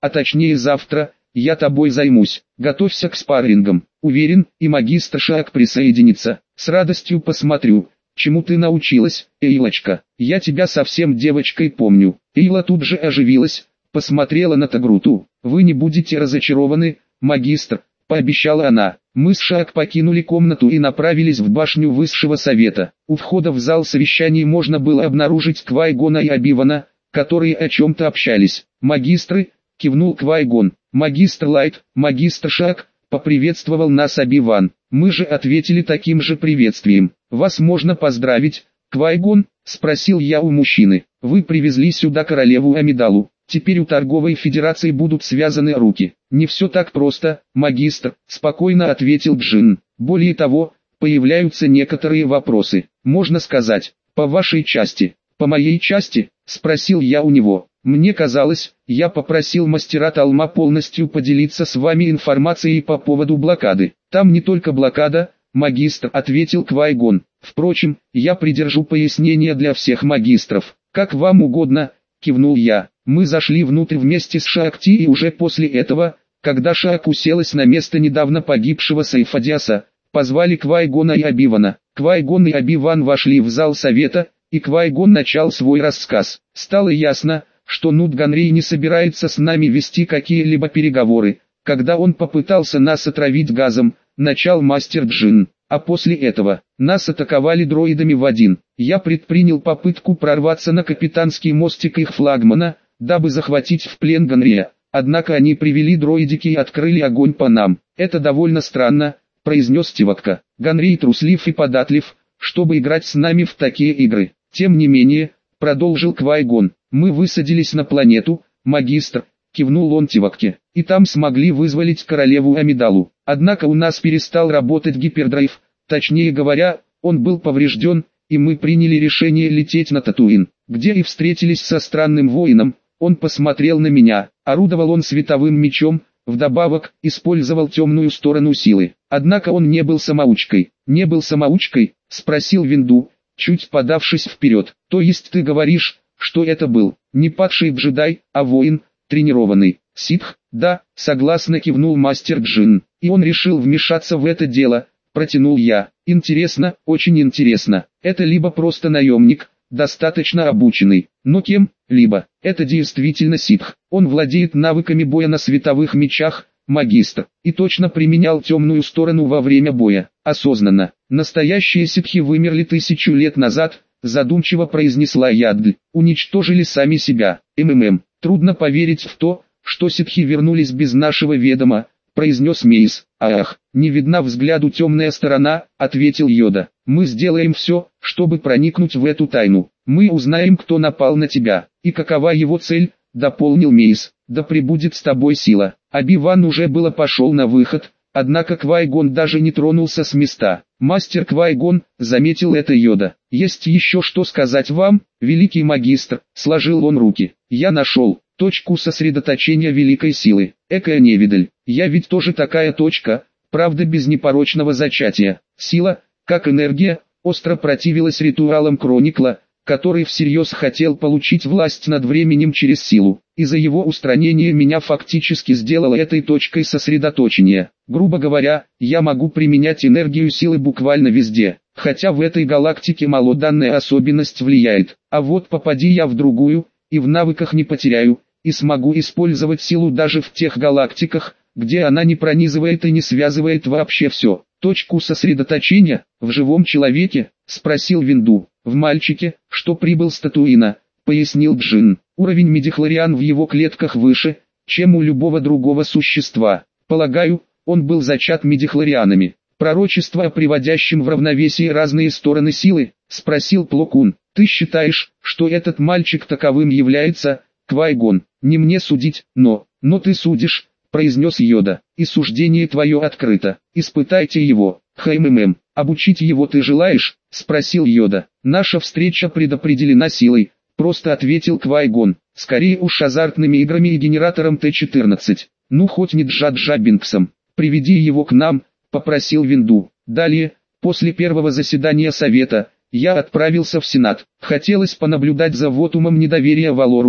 а точнее завтра, я тобой займусь. Готовься к спаррингам. Уверен, и магистр Шаак присоединится. С радостью посмотрю, чему ты научилась, Эйлочка. Я тебя совсем девочкой помню». Эйла тут же оживилась, посмотрела на Тагруту. «Вы не будете разочарованы, магистр», — пообещала она. Мы с Шаак покинули комнату и направились в башню высшего совета. У входа в зал совещаний можно было обнаружить Квай-Гона и Оби-Вана, которые о чем-то общались. «Магистры», — кивнул Квай-Гон. «Магистр Лайт, магистр Шаак», — поприветствовал нас Оби-Ван. Мы же ответили таким же приветствием. «Вас можно поздравить, Квай-Гон?» — спросил я у мужчины. «Вы привезли сюда королеву Амидалу. Теперь у торговой федерации будут связаны руки». «Не все так просто, магистр», — спокойно ответил Джин. «Более того, появляются некоторые вопросы. Можно сказать, по вашей части». «По моей части?» — спросил я у него. «Мне казалось, я попросил мастера Талма полностью поделиться с вами информацией по поводу блокады». «Там не только блокада, магистр», — ответил Квай-Гон. «Впрочем, я придержу пояснения для всех магистров». «Как вам угодно», — кивнул я. Мы зашли внутрь вместе с Шаакти, и уже после этого, когда Шаак уселась на место недавно погибшего Сайфадиаса, позвали Квай-Гона и Оби-Вана. Квай-Гон и Оби-Ван вошли в зал совета, и Квай-Гон начал свой рассказ. Стало ясно, что Нут Ганрей не собирается с нами вести какие-либо переговоры. Когда он попытался нас отравить газом, начал мастер Джин. А после этого, нас атаковали дроидами в один. Я предпринял попытку прорваться на капитанский мостик их флагмана, дабы захватить в плен Ганрея. Однако они привели дроидики и открыли огонь по нам. «Это довольно странно», — произнес Тивакка. «Ганрей труслив и податлив, чтобы играть с нами в такие игры. Тем не менее», — продолжил Квай-Гон, — «мы высадились на планету, магистр», — кивнул он Тивакке, — «и там смогли вызволить королеву Амидалу. Однако у нас перестал работать гипердрайв, точнее говоря, он был поврежден, и мы приняли решение лететь на Татуин, где и встретились со странным воином». Он посмотрел на меня, орудовал он световым мечом, вдобавок, использовал темную сторону силы. Однако он не был самоучкой. «Не был самоучкой?» — спросил Винду, чуть подавшись вперед. «То есть ты говоришь, что это был не падший джедай, а воин, тренированный ситх?» «Да», — согласно кивнул мастер Джин. «И он решил вмешаться в это дело», — протянул я. «Интересно, очень интересно. Это либо просто наемник, достаточно обученный, но кем-либо. Это действительно ситх. Он владеет навыками боя на световых мечах, магистр, и точно применял темную сторону во время боя, осознанно. Настоящие ситхи вымерли тысячу лет назад», — задумчиво произнесла Ядгль. «Уничтожили сами себя. МММ. Трудно поверить в то, что ситхи вернулись без нашего ведома», — произнес Мейс. «Ах, не видна взгляду темная сторона», — ответил Йода. «Мы сделаем все, чтобы проникнуть в эту тайну. Мы узнаем, кто напал на тебя, и какова его цель», — дополнил Мейс. «Да пребудет с тобой сила». Оби-Ван уже было пошел на выход, однако Квай-Гон даже не тронулся с места. «Мастер Квай-Гон», — заметил это Йода. «Есть еще что сказать вам, великий магистр», — сложил он руки. «Я нашел точку сосредоточения великой силы. Экая невидаль. Я ведь тоже такая точка, правда без непорочного зачатия. Сила, как энергия, остро противилась ритуалам Кроникла, который всерьез хотел получить власть над временем через силу. Из-за его устранения меня фактически сделало этой точкой сосредоточения. Грубо говоря, я могу применять энергию силы буквально везде, хотя в этой галактике мало данная особенность влияет. А вот попади я в другую, и в навыках не потеряю, и смогу использовать силу даже в тех галактиках, где она не пронизывает и не связывает вообще все. «Точку сосредоточения, в живом человеке?» — спросил Винду. «В мальчике, что прибыл с Татуина», — пояснил Джин. «Уровень медихлориан в его клетках выше, чем у любого другого существа. Полагаю, он был зачат медихлорианами». «Пророчество о приводящем в равновесие разные стороны силы?» — спросил Плокун. «Ты считаешь, что этот мальчик таковым является, Квай-Гон? Не мне судить, но... но ты судишь», — произнес Йода. «И суждение твое открыто. Испытайте его, ХММ. Обучить его ты желаешь?» — спросил Йода. «Наша встреча предопределена силой», — просто ответил Квай-Гон. «Скорее уж азартными играми и генератором Т четырнадцать. Ну хоть не Джа-Джа Бинксом. Приведи его к нам», — попросил Винду. Далее, после первого заседания совета, я отправился в Сенат. Хотелось понаблюдать за вотумом недоверия Валоруму,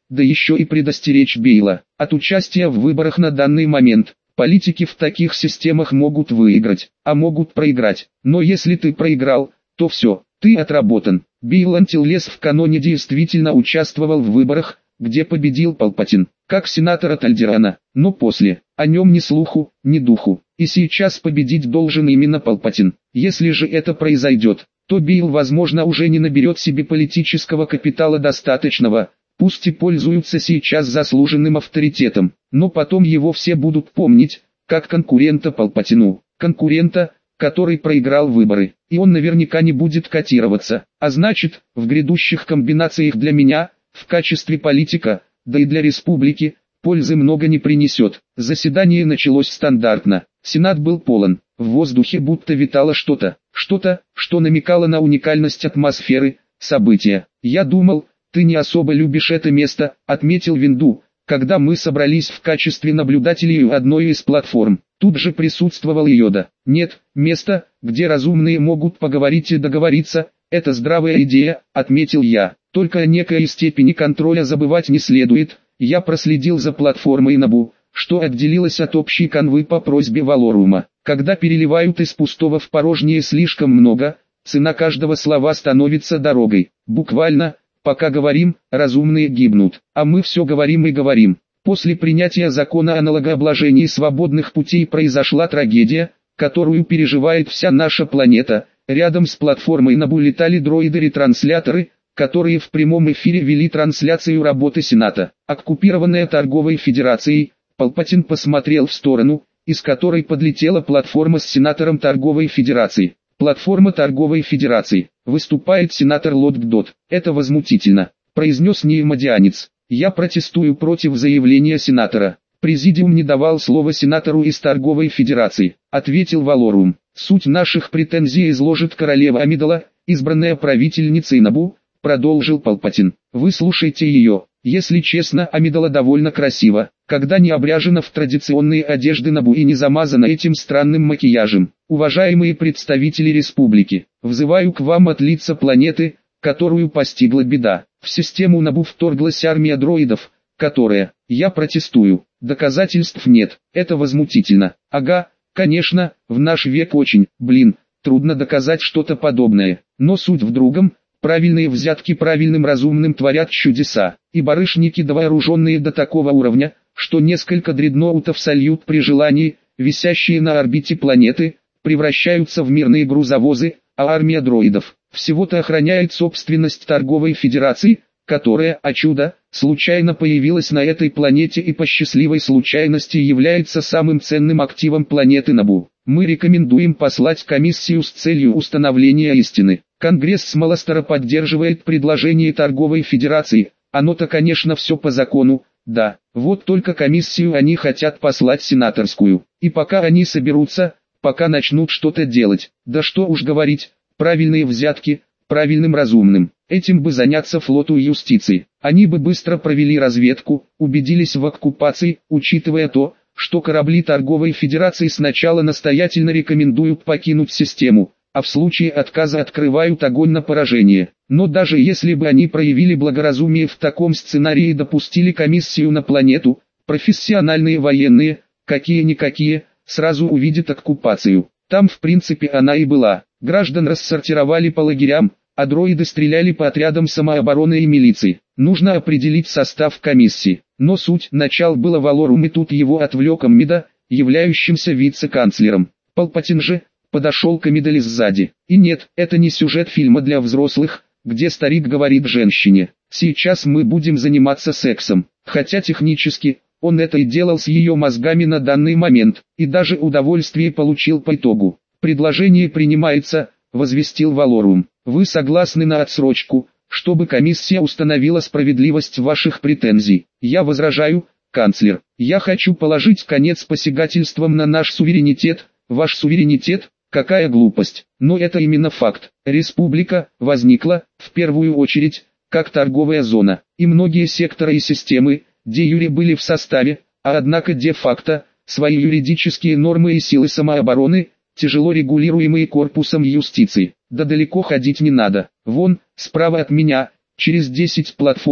да еще и предостеречь Бейла от участия в выборах на данный момент. Политики в таких системах могут выиграть, а могут проиграть. Но если ты проиграл, то все, ты отработан. Бейл Антиллес в каноне действительно участвовал в выборах, где победил Палпатин, как сенатор от Альдерана, но после, о нем ни слуху, ни духу. И сейчас победить должен именно Палпатин. Если же это произойдет, то Бейл, возможно, уже не наберет себе политического капитала достаточного, пусть и пользуются сейчас заслуженным авторитетом, но потом его все будут помнить, как конкурента Палпатину, конкурента, который проиграл выборы, и он наверняка не будет котироваться, а значит, в грядущих комбинациях для меня, в качестве политика, да и для республики, пользы много не принесет. Заседание началось стандартно, Сенат был полон, в воздухе будто витало что-то, что-то, что намекало на уникальность атмосферы, события. «Я думал, ты не особо любишь это место», — отметил Винду, когда мы собрались в качестве наблюдателей у одной из платформ. Тут же присутствовал Йода. «Нет, место, где разумные могут поговорить и договориться, это здравая идея», — отметил я. «Только о некой степени контроля забывать не следует». Я проследил за платформой Набу, что отделилась от общей канвы по просьбе Валорума. Когда переливают из пустого в порожнее слишком много, цена каждого слова становится дорогой. Буквально, пока говорим, разумные гибнут, а мы все говорим и говорим. После принятия закона о налогообложении свободных путей произошла трагедия, которую переживает вся наша планета. Рядом с платформой Набу летали дроиды-ретрансляторы, которые в прямом эфире вели трансляцию работы Сената. Оккупированная торговой федерацией, Палпатин посмотрел в сторону, из которой подлетела платформа с сенатором торговой федерации. Платформа торговой федерации. Выступает сенатор Лотгдот. «Это возмутительно», — произнес неимодианец. «Я протестую против заявления сенатора». «Президиум не давал слова сенатору из торговой федерации», — ответил Валорум. «Суть наших претензий изложит королева Амидала, избранная правительницей Набу», — продолжил Палпатин. «Выслушайте ее». Если честно, Амидала довольно красиво, когда не обряжена в традиционные одежды Набу и не замазана этим странным макияжем. Уважаемые представители республики, взываю к вам от лица планеты, которую постигла беда. В систему Набу вторглась армия дроидов, которая, я протестую, доказательств нет, это возмутительно. Ага, конечно, в наш век очень, блин, трудно доказать что-то подобное, но суть в другом. Правильные взятки правильным разумным творят чудеса, и барышники довооруженные до такого уровня, что несколько дредноутов сольют при желании, висящие на орбите планеты, превращаются в мирные грузовозы, а армия дроидов всего-то охраняет собственность торговой федерации, которая, о чудо, случайно появилась на этой планете и по счастливой случайности является самым ценным активом планеты Набу. Мы рекомендуем послать комиссию с целью установления истины. Конгресс Смолостера поддерживает предложение торговой федерации, оно-то, конечно, все по закону, да, вот только комиссию они хотят послать сенаторскую. И пока они соберутся, пока начнут что-то делать, да что уж говорить, правильные взятки, правильным разумным, этим бы заняться флоту юстиции. Они бы быстро провели разведку, убедились в оккупации, учитывая то, что корабли торговой федерации сначала настоятельно рекомендуют покинуть систему, а в случае отказа открывают огонь на поражение. Но даже если бы они проявили благоразумие в таком сценарии и допустили комиссию на планету, профессиональные военные, какие-никакие, сразу увидят оккупацию. Там в принципе она и была. Граждан рассортировали по лагерям, а дроиды стреляли по отрядам самообороны и милиции. Нужно определить состав комиссии. Но суть начал было Валорум, и тут его отвлек Амидала, являющимся вице-канцлером. Палпатин же подошел к Амидале сзади. И нет, это не сюжет фильма для взрослых, где старик говорит женщине: «Сейчас мы будем заниматься сексом». Хотя технически, он это и делал с ее мозгами на данный момент, и даже удовольствие получил по итогу. «Предложение принимается», — возвестил Валорум. «Вы согласны на отсрочку, чтобы комиссия установила справедливость ваших претензий?» «Я возражаю, канцлер. Я хочу положить конец посягательствам на наш суверенитет». «Ваш суверенитет? Какая глупость!» Но это именно факт. Республика возникла, в первую очередь, как торговая зона, и многие секторы и системы, де-юре были в составе, а однако де-факто, свои юридические нормы и силы самообороны, тяжело регулируемые корпусом юстиции. Да далеко ходить не надо. Вон, справа от меня, через десять платформ,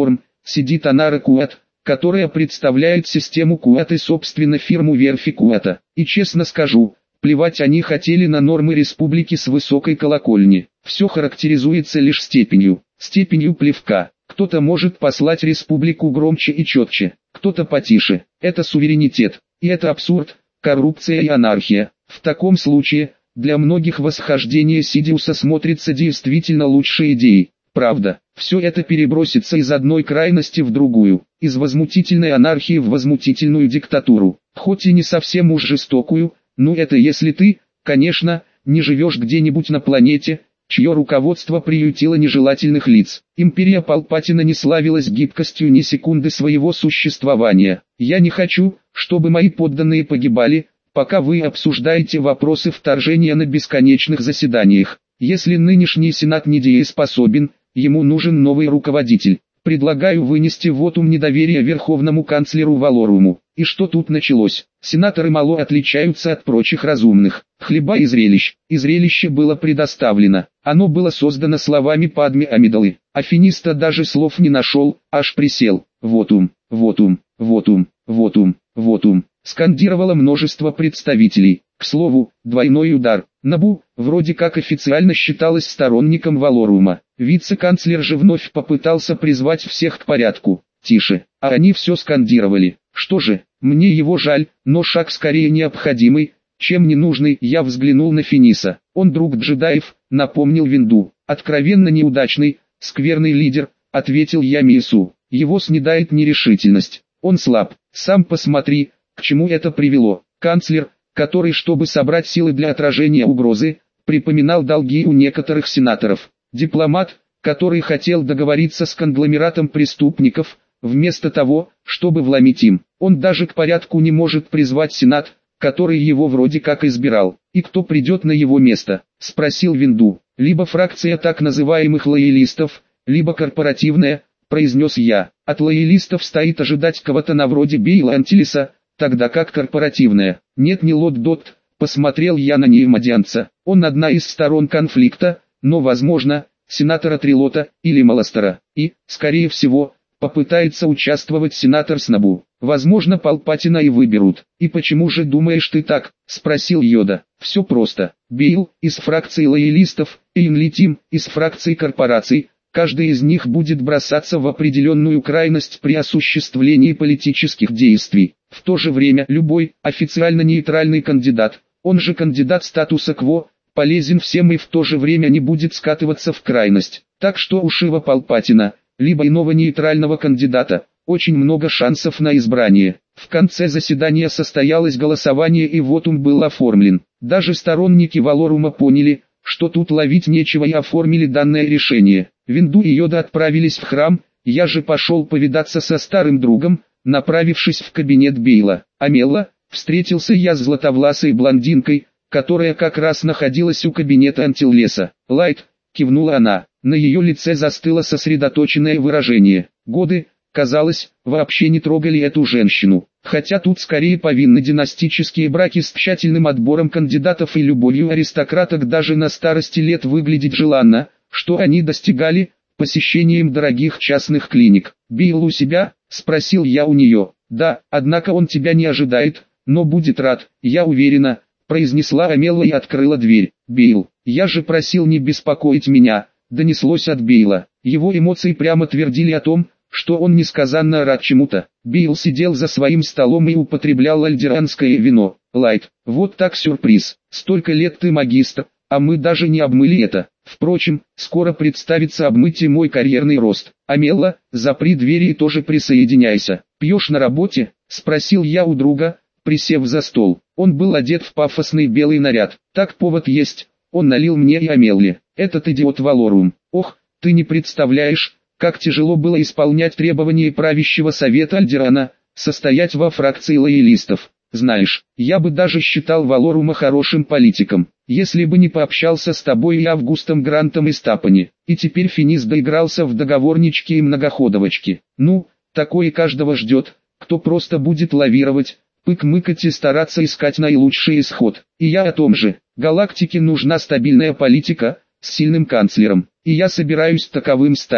сидит Анара Куат, которая представляет систему Куат и собственно фирму верфи Куата. И честно скажу, плевать они хотели на нормы республики с высокой колокольни. Все характеризуется лишь степенью, степенью плевка. Кто-то может послать республику громче и четче, кто-то потише. Это суверенитет, и это абсурд, коррупция и анархия. В таком случае, для многих восхождение Сидиуса смотрится действительно лучшей идеей. Правда, все это перебросится из одной крайности в другую, из возмутительной анархии в возмутительную диктатуру, хоть и не совсем уж жестокую, ну это если ты, конечно, не живешь где-нибудь на планете, чье руководство приютило нежелательных лиц. Империя Палпатина не славилась гибкостью ни секунды своего существования. Я не хочу, чтобы мои подданные погибали, пока вы обсуждаете вопросы вторжения на бесконечных заседаниях. Если нынешний Сенат недееспособен, ему нужен новый руководитель. Предлагаю вынести вотум недоверия верховному канцлеру Валоруму. И что тут началось? Сенаторы мало отличаются от прочих разумных. Хлеба и зрелищ. И зрелище было предоставлено. Оно было создано словами Падме Амидалы. Афиниста даже слов не нашел, аж присел. Вотум, вотум, вотум, вотум, вотум. Скандировало множество представителей. К слову, двойной удар. Набу, вроде как официально считалась сторонником Валорума. Вице-канцлер же вновь попытался призвать всех к порядку. Тише, а они все скандировали. Что же, мне его жаль, но шаг скорее необходимый, чем ненужный. Я взглянул на Финиса. Он друг джедаев, напомнил Винду. Откровенно неудачный, скверный лидер, ответил я Миесу. Его снедает нерешительность. Он слаб. Сам посмотри, к чему это привело. Канцлер, который, чтобы собрать силы для отражения угрозы, припоминал долги у некоторых сенаторов. Дипломат, который хотел договориться с конгломератом преступников, вместо того, чтобы вломить им. Он даже к порядку не может призвать Сенат, который его вроде как избирал. И кто придет на его место? Спросил Винду. Либо фракция так называемых лоялистов, либо корпоративная, произнес я. От лоялистов стоит ожидать кого-то на вроде Бейла Антилиса, тогда как корпоративная. Нет, не Лот Дот, посмотрел я на Неймодианца. Он одна из сторон конфликта, но возможно, сенатора Трилота или Маластера. И, скорее всего, попытается участвовать сенатор Снабу. Возможно, Палпатина и выберут. И почему же думаешь ты так? Спросил Йода. Все просто. Бейл из фракции лоялистов, и Инлитим из фракции корпораций. Каждый из них будет бросаться в определенную крайность при осуществлении политических действий. В то же время любой официально нейтральный кандидат, он же кандидат статуса кво, полезен всем и в то же время не будет скатываться в крайность. Так что у Шива Палпатина, либо иного нейтрального кандидата, очень много шансов на избрание. В конце заседания состоялось голосование и вотум был оформлен. Даже сторонники Валорума поняли, что тут ловить нечего, и оформили данное решение. Винду и Йода отправились в храм, я же пошел повидаться со старым другом, направившись в кабинет Бейла. Амелла, встретился я с златовласой блондинкой, которая как раз находилась у кабинета Антиллеса. Лайт, кивнула она, на ее лице застыло сосредоточенное выражение. Годы, казалось, вообще не трогали эту женщину. Хотя тут скорее повинны династические браки с тщательным отбором кандидатов и любовью аристократок даже на старости лет выглядеть желанно, что они достигали посещением дорогих частных клиник. «Бейл у себя?» – спросил я у нее. «Да, однако он тебя не ожидает, но будет рад, я уверена», – произнесла Амелла и открыла дверь. «Бейл, я же просил не беспокоить меня», – донеслось от Бейла. Его эмоции прямо твердили о том, что он несказанно рад чему-то. Бейл сидел за своим столом и употреблял альдеранское вино. «Лайт, вот так сюрприз. Столько лет ты магистр, а мы даже не обмыли это. Впрочем, скоро представится обмыть и мой карьерный рост. Амелла, запри двери и тоже присоединяйся. Пьешь на работе?» – спросил я у друга, присев за стол. Он был одет в пафосный белый наряд. «Так повод есть». Он налил мне и Амелле. «Этот идиот Валорум. Ох, ты не представляешь, как тяжело было исполнять требования правящего совета Альдерана, состоять во фракции лоялистов. Знаешь, я бы даже считал Валорума хорошим политиком, если бы не пообщался с тобой и Августом Грантом из Тапани. И теперь Финис доигрался в договорнички и многоходовочки. Ну, такое каждого ждет, кто просто будет лавировать, пык-мыкать и стараться искать наилучший исход. И я о том же. Галактике нужна стабильная политика, с сильным канцлером. И я собираюсь таковым стать.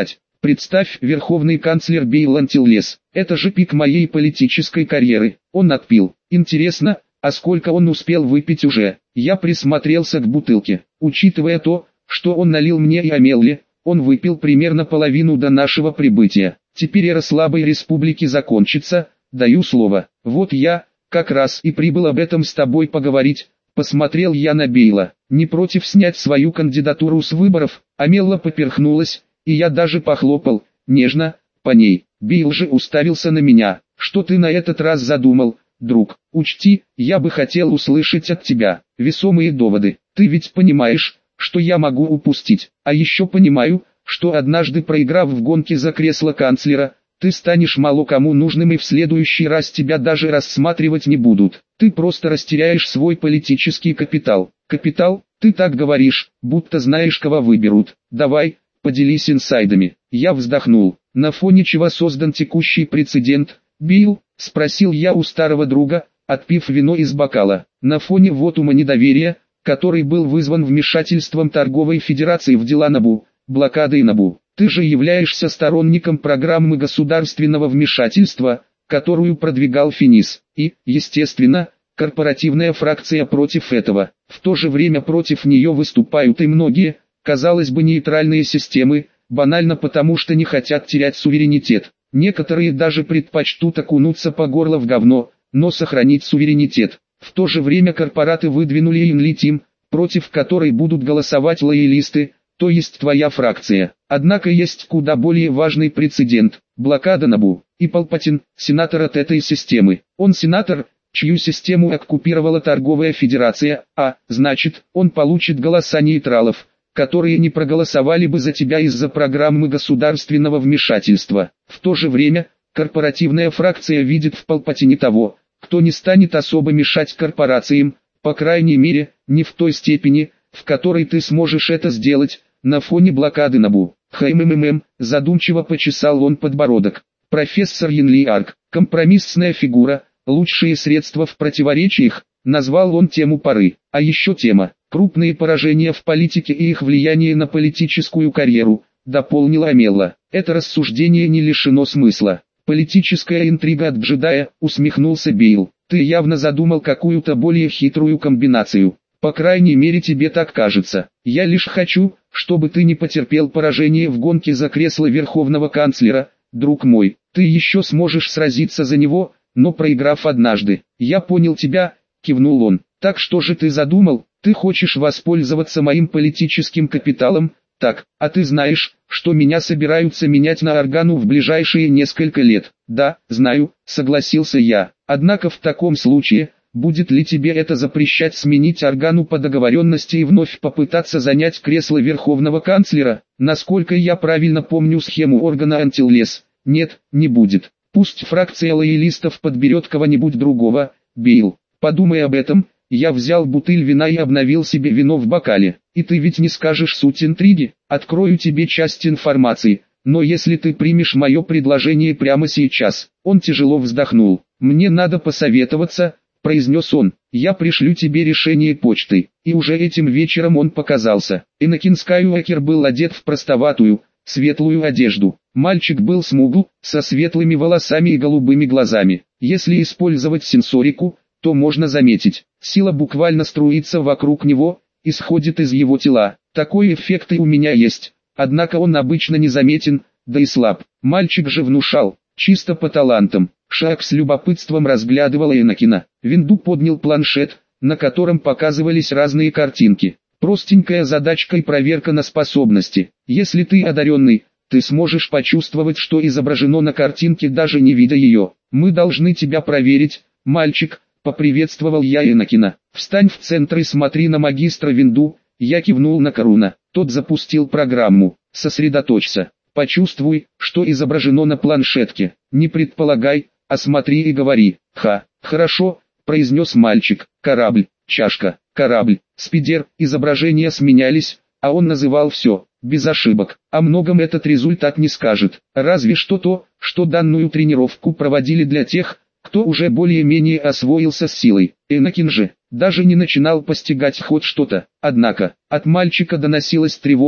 Представь, верховный канцлер Бейл Антиллес. Это же пик моей политической карьеры. Он отпил. Интересно, а сколько он успел выпить уже? Я присмотрелся к бутылке. Учитывая то, что он налил мне и Амелле, он выпил примерно половину до нашего прибытия. Теперь эра слабой республики закончится, даю слово. Вот я, как раз и прибыл об этом с тобой поговорить. Посмотрел я на Бейла. Не против снять свою кандидатуру с выборов? Амелла поперхнулась, и я даже похлопал, нежно, по ней. Бейл же уставился на меня. Что ты на этот раз задумал, друг? Учти, я бы хотел услышать от тебя весомые доводы. Ты ведь понимаешь, что я могу упустить. А еще понимаю, что однажды проиграв в гонке за кресло канцлера, ты станешь мало кому нужным и в следующий раз тебя даже рассматривать не будут. Ты просто растеряешь свой политический капитал. Капитал? Ты так говоришь, будто знаешь, кого выберут. Давай, поделись инсайдами. Я вздохнул. На фоне чего создан текущий прецедент? Билл? Спросил я у старого друга, отпив вино из бокала. На фоне вотума недоверия, который был вызван вмешательством торговой федерации в дела НАБУ, блокадой НАБУ. Ты же являешься сторонником программы государственного вмешательства, которую продвигал Финис, и, естественно, корпоративная фракция против этого. В то же время против нее выступают и многие, казалось бы, нейтральные системы, банально потому что не хотят терять суверенитет. Некоторые даже предпочтут окунуться по горло в говно, но сохранить суверенитет. В то же время корпораты выдвинули Инлитим, против которой будут голосовать лоялисты, то есть твоя фракция. Однако есть куда более важный прецедент – блокада НАБУ. И Палпатин – сенатор от этой системы. Он сенатор, чью систему оккупировала торговая федерация, а, значит, он получит голоса нейтралов, которые не проголосовали бы за тебя из-за программы государственного вмешательства. В то же время, корпоративная фракция видит в Палпатине того, кто не станет особо мешать корпорациям, по крайней мере, не в той степени, в которой ты сможешь это сделать, на фоне блокады НАБУ. Хммм, задумчиво почесал он подбородок. Профессор Янли Арк, компромиссная фигура, лучшие средства в противоречиях, назвал он тему поры. А еще тема, крупные поражения в политике и их влияние на политическую карьеру, дополнила Амелла. Это рассуждение не лишено смысла. Политическая интрига от джедая, усмехнулся Бейл. Ты явно задумал какую-то более хитрую комбинацию. По крайней мере тебе так кажется. Я лишь хочу, чтобы ты не потерпел поражение в гонке за кресло верховного канцлера, друг мой. Ты еще сможешь сразиться за него, но проиграв однажды. Я понял тебя, кивнул он. Так что же ты задумал? Ты хочешь воспользоваться моим политическим капиталом? Так, а ты знаешь, что меня собираются менять на органу в ближайшие несколько лет? Да, знаю, согласился я. Однако в таком случае, будет ли тебе это запрещать сменить органу по договоренности и вновь попытаться занять кресло верховного канцлера? Насколько я правильно помню схему органа Антиллес, нет, не будет. Пусть фракция лоялистов подберет кого-нибудь другого. Бейл, подумай об этом. Я взял бутыль вина и обновил себе вино в бокале. И ты ведь не скажешь суть интриги? Открою тебе часть информации, но если ты примешь мое предложение прямо сейчас. Он тяжело вздохнул. Мне надо посоветоваться, произнес он. Я пришлю тебе решение почтой. И уже этим вечером он показался. Энакин Скайуокер был одет в простоватую, светлую одежду. Мальчик был смугл, со светлыми волосами и голубыми глазами. Если использовать сенсорику, то можно заметить, сила буквально струится вокруг него, исходит из его тела. Такой эффект и у меня есть, однако он обычно незаметен, да и слаб. Мальчик же внушал, чисто по талантам. Шак с любопытством разглядывал Энакина. Винду поднял планшет, на котором показывались разные картинки. Простенькая задачка и проверка на способности. Если ты одаренный, ты сможешь почувствовать, что изображено на картинке, даже не видя ее. Мы должны тебя проверить, мальчик. Поприветствовал я Энакина. Встань в центр и смотри на магистра Винду. Я кивнул на Коруна. Тот запустил программу. Сосредоточься. Почувствуй, что изображено на планшетке. Не предполагай, а смотри и говори. Ха, хорошо, произнес мальчик. Корабль, чашка, корабль, спидер. Изображения сменялись, а он называл все, без ошибок. О многом этот результат не скажет. Разве что то, что данную тренировку проводили для тех, кто уже более-менее освоился с силой. Энакин же даже не начинал постигать ход что-то. Однако, от мальчика доносилась тревога,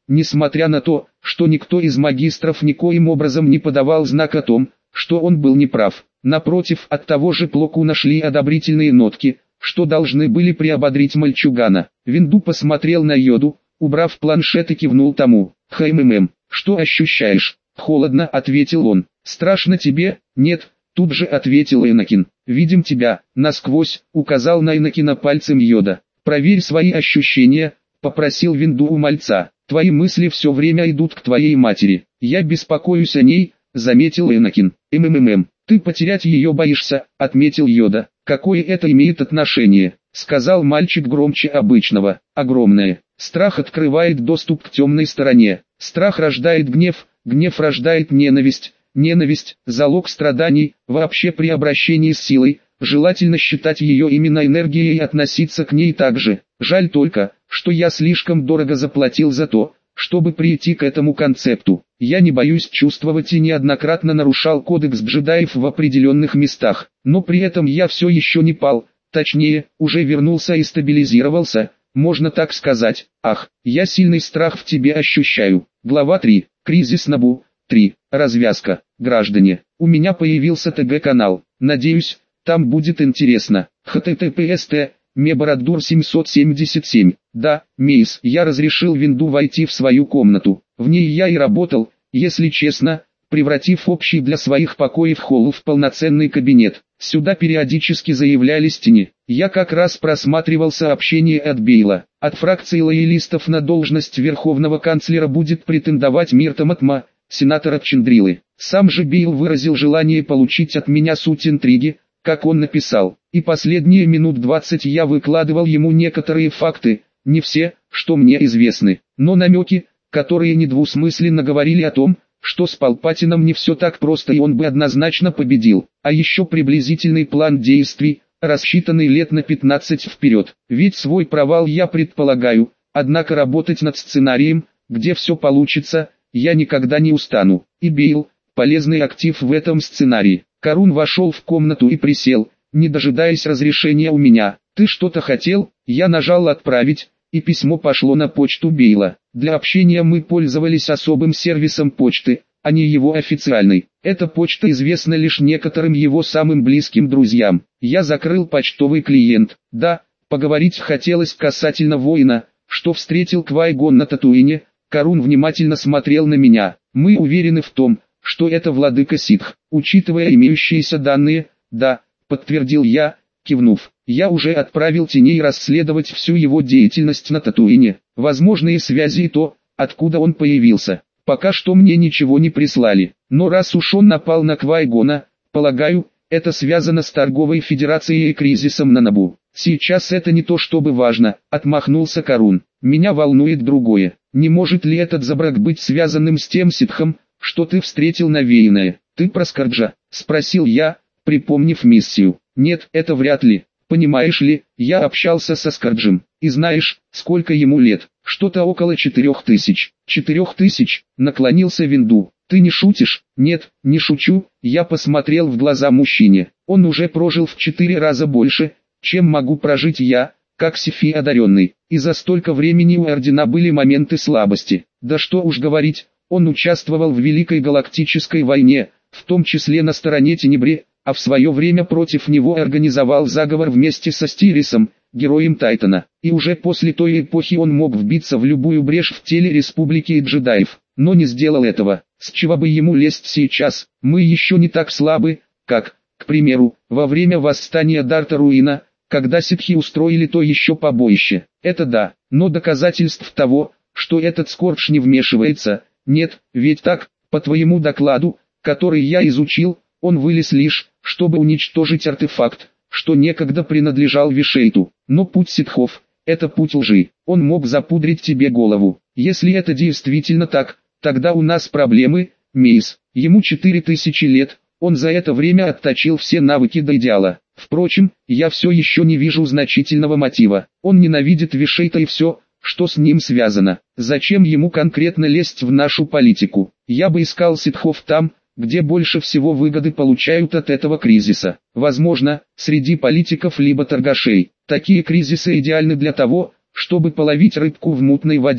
несмотря на то, что никто из магистров никоим образом не подавал знак о том, что он был неправ. Напротив, от того же Плоку нашли одобрительные нотки, что должны были приободрить мальчугана. Винду посмотрел на Йоду, убрав планшет и кивнул тому. «Хм, что ощущаешь?» «Холодно», — ответил он. «Страшно тебе?» «Нет», — тут же ответил Энакин. «Видим тебя, насквозь», — указал на Энакина пальцем Йода. «Проверь свои ощущения», — попросил Винду у мальца. «Твои мысли все время идут к твоей матери». «Я беспокоюсь о ней», — заметил Энакин. «Ммм, ты потерять ее боишься», — отметил Йода. «Какое это имеет отношение?» — сказал мальчик громче обычного. «Огромное. Страх открывает доступ к темной стороне. Страх рождает гнев, гнев рождает ненависть. Ненависть – залог страданий, вообще при обращении с силой, желательно считать ее именно энергией и относиться к ней так же. Жаль только, что я слишком дорого заплатил за то, чтобы прийти к этому концепту. Я не боюсь чувствовать и неоднократно нарушал кодекс джедаев в определенных местах, но при этом я все еще не пал, точнее, уже вернулся и стабилизировался, можно так сказать. Ах, я сильный страх в тебе ощущаю. Глава три. Кризис Набу. три. Развязка. Граждане, у меня появился ТГ-канал. Надеюсь, там будет интересно. https Мебарадур семьсот семьдесят семь. Да, Мейс, я разрешил Винду войти в свою комнату. В ней я и работал, если честно, превратив общий для своих покоев холл в полноценный кабинет. Сюда периодически заявлялись тени. Я как раз просматривал сообщение от Бейла. От фракции лоялистов на должность верховного канцлера будет претендовать Мирта Матма, сенатора Чендрилы. Сам же Бейл выразил желание получить от меня суть интриги, как он написал. И последние минут двадцать я выкладывал ему некоторые факты, не все, что мне известны, но намеки, которые недвусмысленно говорили о том, что с Палпатином не все так просто и он бы однозначно победил. А еще приблизительный план действий, рассчитанный лет на пятнадцать вперед. Ведь свой провал я предполагаю, однако работать над сценарием, где все получится, я никогда не устану. И Бейл – полезный актив в этом сценарии. Карун вошел в комнату и присел, не дожидаясь разрешения у меня. «Ты что-то хотел?» Я нажал «Отправить», и письмо пошло на почту Бейла. Для общения мы пользовались особым сервисом почты, а не его официальной. Эта почта известна лишь некоторым его самым близким друзьям. Я закрыл почтовый клиент. Да, поговорить хотелось касательно воина, что встретил Квай-Гон на Татуине. Карун внимательно смотрел на меня. Мы уверены в том, что это владыка ситх. Учитывая имеющиеся данные, да, подтвердил я, кивнув. Я уже отправил теней расследовать всю его деятельность на Татуине, возможные связи и то, откуда он появился. Пока что мне ничего не прислали, но раз уж он напал на Квай-Гона, полагаю, это связано с торговой федерацией и кризисом на Набу. Сейчас это не то чтобы важно, отмахнулся Карун. Меня волнует другое. Не может ли этот забрак быть связанным с тем ситхом, что ты встретил навеянное? Ты про Скарджа? Спросил я, припомнив миссию. Нет, это вряд ли. Понимаешь ли, я общался со Скарджем, и знаешь, сколько ему лет? Что-то около четырех тысяч. Четырех тысяч, наклонился Винду. Ты не шутишь? Нет, не шучу. Я посмотрел в глаза мужчине. Он уже прожил в четыре раза больше, чем могу прожить я, как Сифи одаренный. И за столько времени у Ордена были моменты слабости. Да что уж говорить, он участвовал в Великой Галактической войне, в том числе на стороне Тенебри, а в свое время против него организовал заговор вместе со Стирисом, героем Тайтана. И уже после той эпохи он мог вбиться в любую брешь в теле Республики и джедаев, но не сделал этого. С чего бы ему лезть сейчас? Мы еще не так слабы, как, к примеру, во время восстания Дарта Руина, когда ситхи устроили то еще побоище. Это да, но доказательств того, что этот Скордж не вмешивается, нет, ведь так, по твоему докладу, который я изучил, он вылез лишь, чтобы уничтожить артефакт, что некогда принадлежал Вишейту. Но путь ситхов – это путь лжи. Он мог запудрить тебе голову. Если это действительно так, тогда у нас проблемы, Мейс. Ему четыре тысячи лет, он за это время отточил все навыки до идеала. Впрочем, я все еще не вижу значительного мотива. Он ненавидит Вишейта и все, что с ним связано. Зачем ему конкретно лезть в нашу политику? Я бы искал ситхов там, где больше всего выгоды получают от этого кризиса. Возможно, среди политиков либо торгашей. Такие кризисы идеальны для того, чтобы половить рыбку в мутной воде. Ты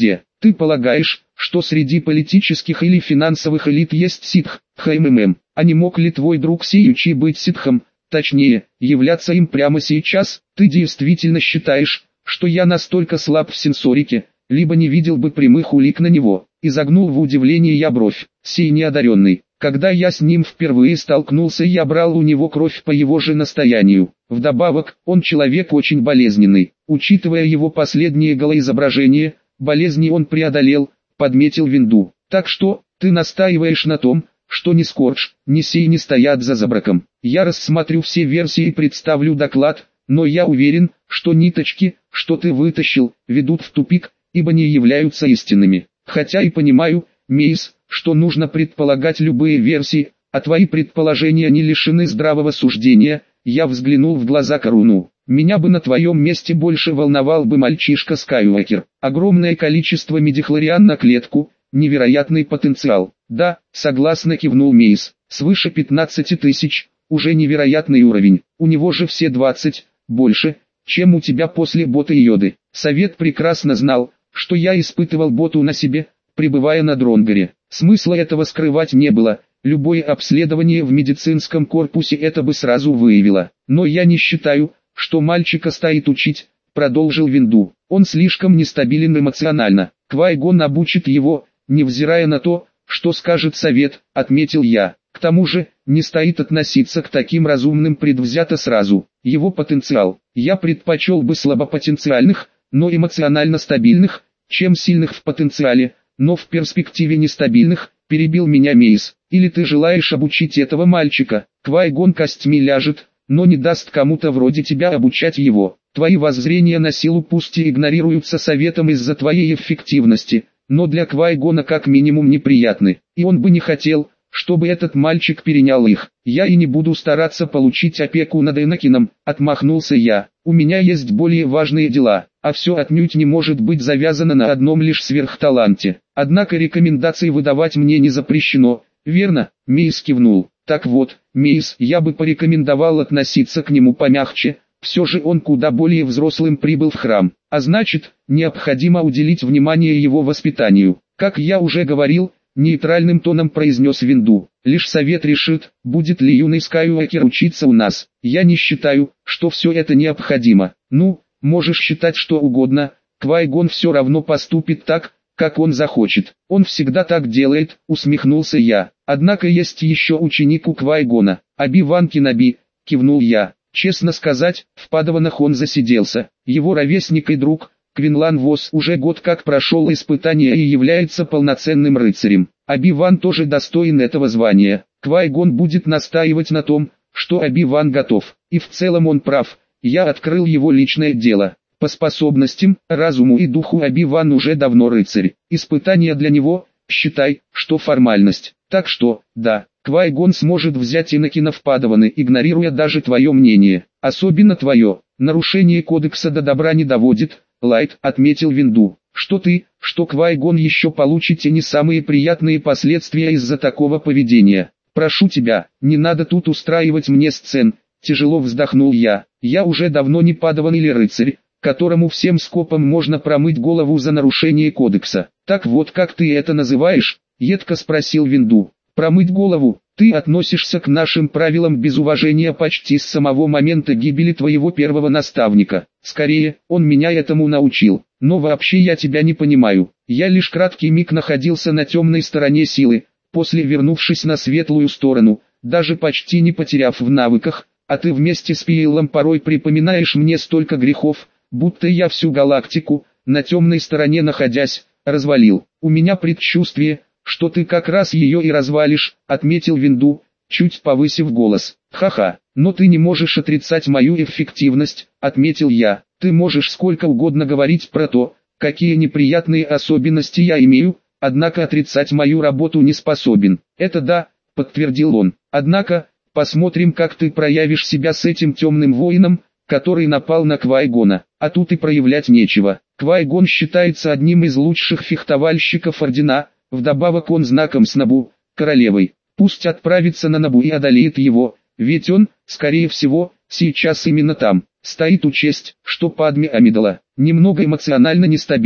ты полагаешь, что среди политических или финансовых элит есть ситх, хммм, а не мог ли твой друг Сиючи быть ситхом, точнее, являться им прямо сейчас? Ты действительно считаешь, что я настолько слаб в сенсорике, либо не видел бы прямых улик на него? Изогнул в удивлении я бровь. Сей неодаренный. Когда я с ним впервые столкнулся, я брал у него кровь по его же настоянию. Вдобавок, он человек очень болезненный. Учитывая его последние голоизображения, болезни он преодолел, подметил Винду. Так что, ты настаиваешь на том, что ни Скордж, ни Сей не стоят за Забраком. Я рассмотрю все версии и представлю доклад, но я уверен, что ниточки, что ты вытащил, ведут в тупик, ибо не являются истинными. Хотя и понимаю, Мейс, что нужно предполагать любые версии, а твои предположения не лишены здравого суждения. Я взглянул в глаза Коруну. Меня бы на твоем месте больше волновал бы мальчишка Скайуокер. Огромное количество медихлориан на клетку, невероятный потенциал. Да, согласно кивнул Мейс, свыше пятнадцати тысяч, уже невероятный уровень. У него же все двадцать, больше, чем у тебя после бота Йоды. Совет прекрасно знал, что я испытывал боту на себе, пребывая на Дронгаре. Смысла этого скрывать не было, любое обследование в медицинском корпусе это бы сразу выявило. Но я не считаю, что мальчика стоит учить, продолжил Винду. Он слишком нестабилен эмоционально. Квай-Гон обучит его, невзирая на то, что скажет совет, отметил я. К тому же, не стоит относиться к таким разумным предвзято сразу. Его потенциал, я предпочел бы слабопотенциальных, но эмоционально стабильных, чем сильных в потенциале, но в перспективе нестабильных, перебил меня Мейс. Или ты желаешь обучить этого мальчика? Квай-Гон костьми ляжет, но не даст кому-то вроде тебя обучать его. Твои воззрения на силу пусть и игнорируются советом из-за твоей эффективности, но для Квай-Гона как минимум неприятны, и он бы не хотел, чтобы этот мальчик перенял их. Я и не буду стараться получить опеку над Энакином, отмахнулся я. У меня есть более важные дела, а все отнюдь не может быть завязано на одном лишь сверхталанте. Однако рекомендации выдавать мне не запрещено, верно? Мейс кивнул. Так вот, Мейс, я бы порекомендовал относиться к нему помягче, все же он куда более взрослым прибыл в храм, а значит, необходимо уделить внимание его воспитанию. Как я уже говорил, нейтральным тоном произнес Винду. Лишь совет решит, будет ли юный Скайуокер учиться у нас. Я не считаю, что все это необходимо. Ну, можешь считать что угодно, Квай-Гон все равно поступит так, как он захочет. Он всегда так делает, усмехнулся я. Однако есть еще ученик у Квай-Гона, Оби-Ван Кеноби, кивнул я. Честно сказать, в Падаванах он засиделся. Его ровесник и друг, Квинлан Вос, уже год как прошел испытание и является полноценным рыцарем. Оби-Ван тоже достоин этого звания. Квай-Гон будет настаивать на том, что Оби-Ван готов. И в целом он прав, я открыл его личное дело. По способностям, разуму и духу Оби-Ван уже давно рыцарь. Испытание для него, считай, что формальность. Так что, да, Квай-Гон сможет взять Энакина в Падаваны, игнорируя даже твое мнение. Особенно твое. Нарушение кодекса до добра не доводит, Лайт, отметил Винду. Что ты, что Квай-Гон еще получите не самые приятные последствия из-за такого поведения. Прошу тебя, не надо тут устраивать мне сцен, тяжело вздохнул я. Я уже давно не Падаван или рыцарь, которому всем скопом можно промыть голову за нарушение кодекса. Так вот как ты это называешь? Едко спросил Винду. Промыть голову, ты относишься к нашим правилам без уважения почти с самого момента гибели твоего первого наставника. Скорее, он меня этому научил. Но вообще я тебя не понимаю. Я лишь краткий миг находился на темной стороне силы, после вернувшись на светлую сторону, даже почти не потеряв в навыках, а ты вместе с Пиэлом порой припоминаешь мне столько грехов, будто я всю галактику, на темной стороне находясь, развалил. У меня предчувствие, что ты как раз ее и развалишь, отметил Винду, чуть повысив голос. Ха-ха, но ты не можешь отрицать мою эффективность, отметил я. Ты можешь сколько угодно говорить про то, какие неприятные особенности я имею, однако отрицать мою работу не способен. Это да, подтвердил он. Однако, посмотрим как ты проявишь себя с этим темным воином, который напал на Квай-Гона. А тут и проявлять нечего. Квай-Гон считается одним из лучших фехтовальщиков Ордена. Вдобавок он знаком с Набу, королевой. Пусть отправится на Набу и одолеет его, ведь он, скорее всего, сейчас именно там. Стоит учесть, что Падме Амидала немного эмоционально нестабильна,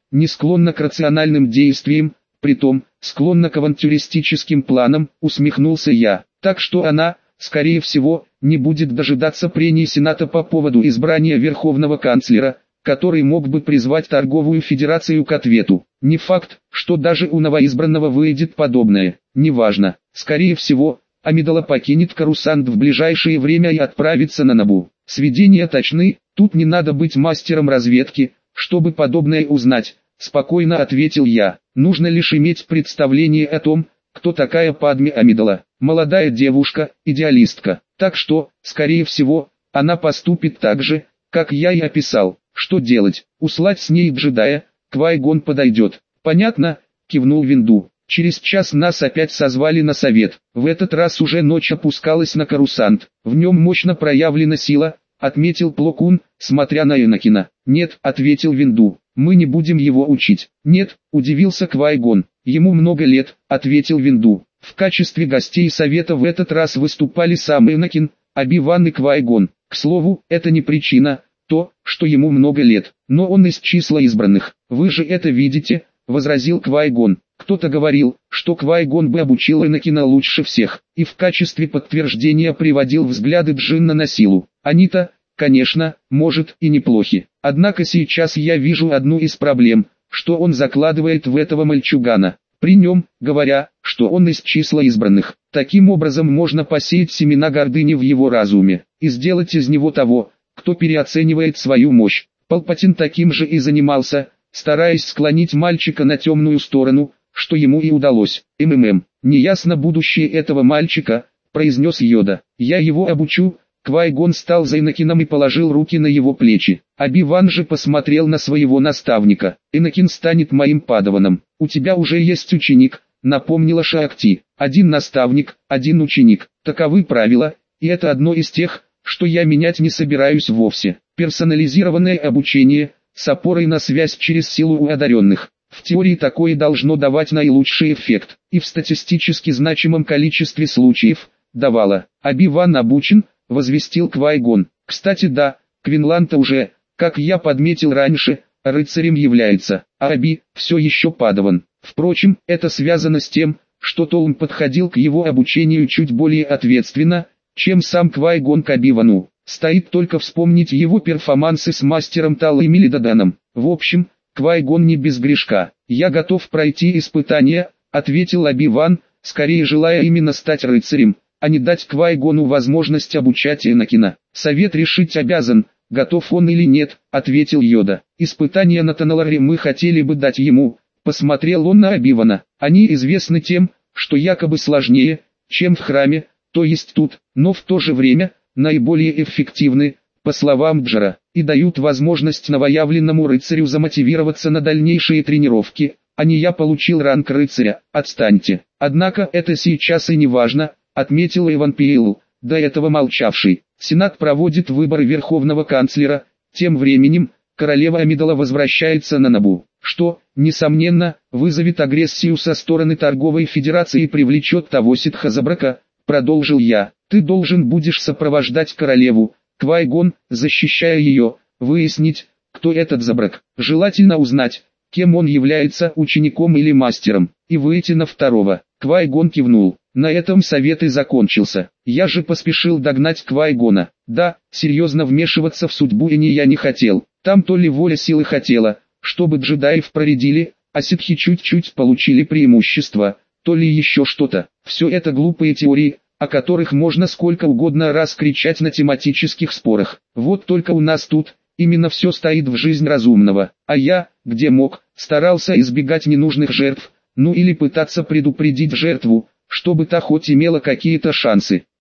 не склонна к рациональным действиям, притом, склонна к авантюристическим планам, усмехнулся я. Так что она, скорее всего, не будет дожидаться прений Сената по поводу избрания Верховного канцлера, который мог бы призвать торговую федерацию к ответу. Не факт, что даже у новоизбранного выйдет подобное, неважно. Скорее всего, Амидала покинет Корусант в ближайшее время и отправится на Набу. Сведения точны, тут не надо быть мастером разведки, чтобы подобное узнать, спокойно ответил я. Нужно лишь иметь представление о том, кто такая Падме Амидала. Молодая девушка, идеалистка. Так что, скорее всего, она поступит так же, как я и описал. Что делать? Услать с ней джедая? Квай-Гон подойдет. Понятно, кивнул Винду. Через час нас опять созвали на совет. В этот раз уже ночь опускалась на Корусант. В нем мощно проявлена сила, отметил Пло Кун, смотря на Энакина. Нет, ответил Винду. Мы не будем его учить. Нет, удивился Квай-Гон. Ему много лет, ответил Винду. В качестве гостей совета в этот раз выступали сам Энакин, Оби-Ван и Квай-Гон. К слову, это не причина, то, что ему много лет, но он из числа избранных. Вы же это видите, возразил Квай-Гон. Кто-то говорил, что Квай-Гон бы обучил Энакина лучше всех, и в качестве подтверждения приводил взгляды Джинна на силу. Они-то, конечно, может и неплохи. Однако сейчас я вижу одну из проблем, что он закладывает в этого мальчугана. При нем, говоря, что он из числа избранных. Таким образом можно посеять семена гордыни в его разуме, и сделать из него того, кто переоценивает свою мощь. Палпатин таким же и занимался, стараясь склонить мальчика на темную сторону, что ему и удалось. МММ, неясно будущее этого мальчика, произнес Йода. Я его обучу. Квай-Гон стал за Энакином и положил руки на его плечи. Оби-Ван же посмотрел на своего наставника. Энакин станет моим падаваном. У тебя уже есть ученик, напомнила Шаакти. Один наставник, один ученик. Таковы правила, и это одно из тех, что я менять не собираюсь вовсе. Персонализированное обучение, с опорой на связь через силу у одаренных. В теории такое должно давать наилучший эффект, и в статистически значимом количестве случаев давало. Оби-Ван обучен, возвестил Квай-Гон. Кстати да, Квинлан-то уже, как я подметил раньше, рыцарем является, а Оби все еще падаван. Впрочем, это связано с тем, что Толм подходил к его обучению чуть более ответственно, чем сам Квай-Гон к Оби-Вану. Стоит только вспомнить его перформансы с мастером Таллой и Милидаданом. В общем, Квай-Гон не без грешка. Я готов пройти испытания, ответил Оби-Ван, скорее желая именно стать рыцарем, а не дать Квай-Гону возможность обучать Энакина. Совет решить обязан, готов он или нет, ответил Йода. Испытания на Таналаре мы хотели бы дать ему, посмотрел он на Оби-Вана. Они известны тем, что якобы сложнее, чем в храме, то есть тут, но в то же время, наиболее эффективны, по словам Джера, и дают возможность новоявленному рыцарю замотивироваться на дальнейшие тренировки, а не я получил ранг рыцаря, отстаньте. Однако это сейчас и не важно, отметил Иван Пиэлл, до этого молчавший. Сенат проводит выборы верховного канцлера, тем временем, королева Амидала возвращается на Набу, что, несомненно, вызовет агрессию со стороны торговой федерации и привлечет того Ситхазабрака, продолжил я. Ты должен будешь сопровождать королеву, Квай-Гон, защищая ее, выяснить, кто этот Забрак, желательно узнать, кем он является, учеником или мастером, и выйти на второго. Квай-Гон кивнул. На этом совет и закончился. Я же поспешил догнать Квай-Гона. Да, серьезно вмешиваться в судьбу Эни я не хотел. Там то ли воля силы хотела, чтобы джедаев проредили, а ситхи чуть-чуть получили преимущество, то ли еще что-то. Все это глупые теории, о которых можно сколько угодно раз кричать на тематических спорах. Вот только у нас тут, именно все стоит в жизнь разумного. А я, где мог, старался избегать ненужных жертв, ну или пытаться предупредить жертву, чтобы та хоть имела какие-то шансы.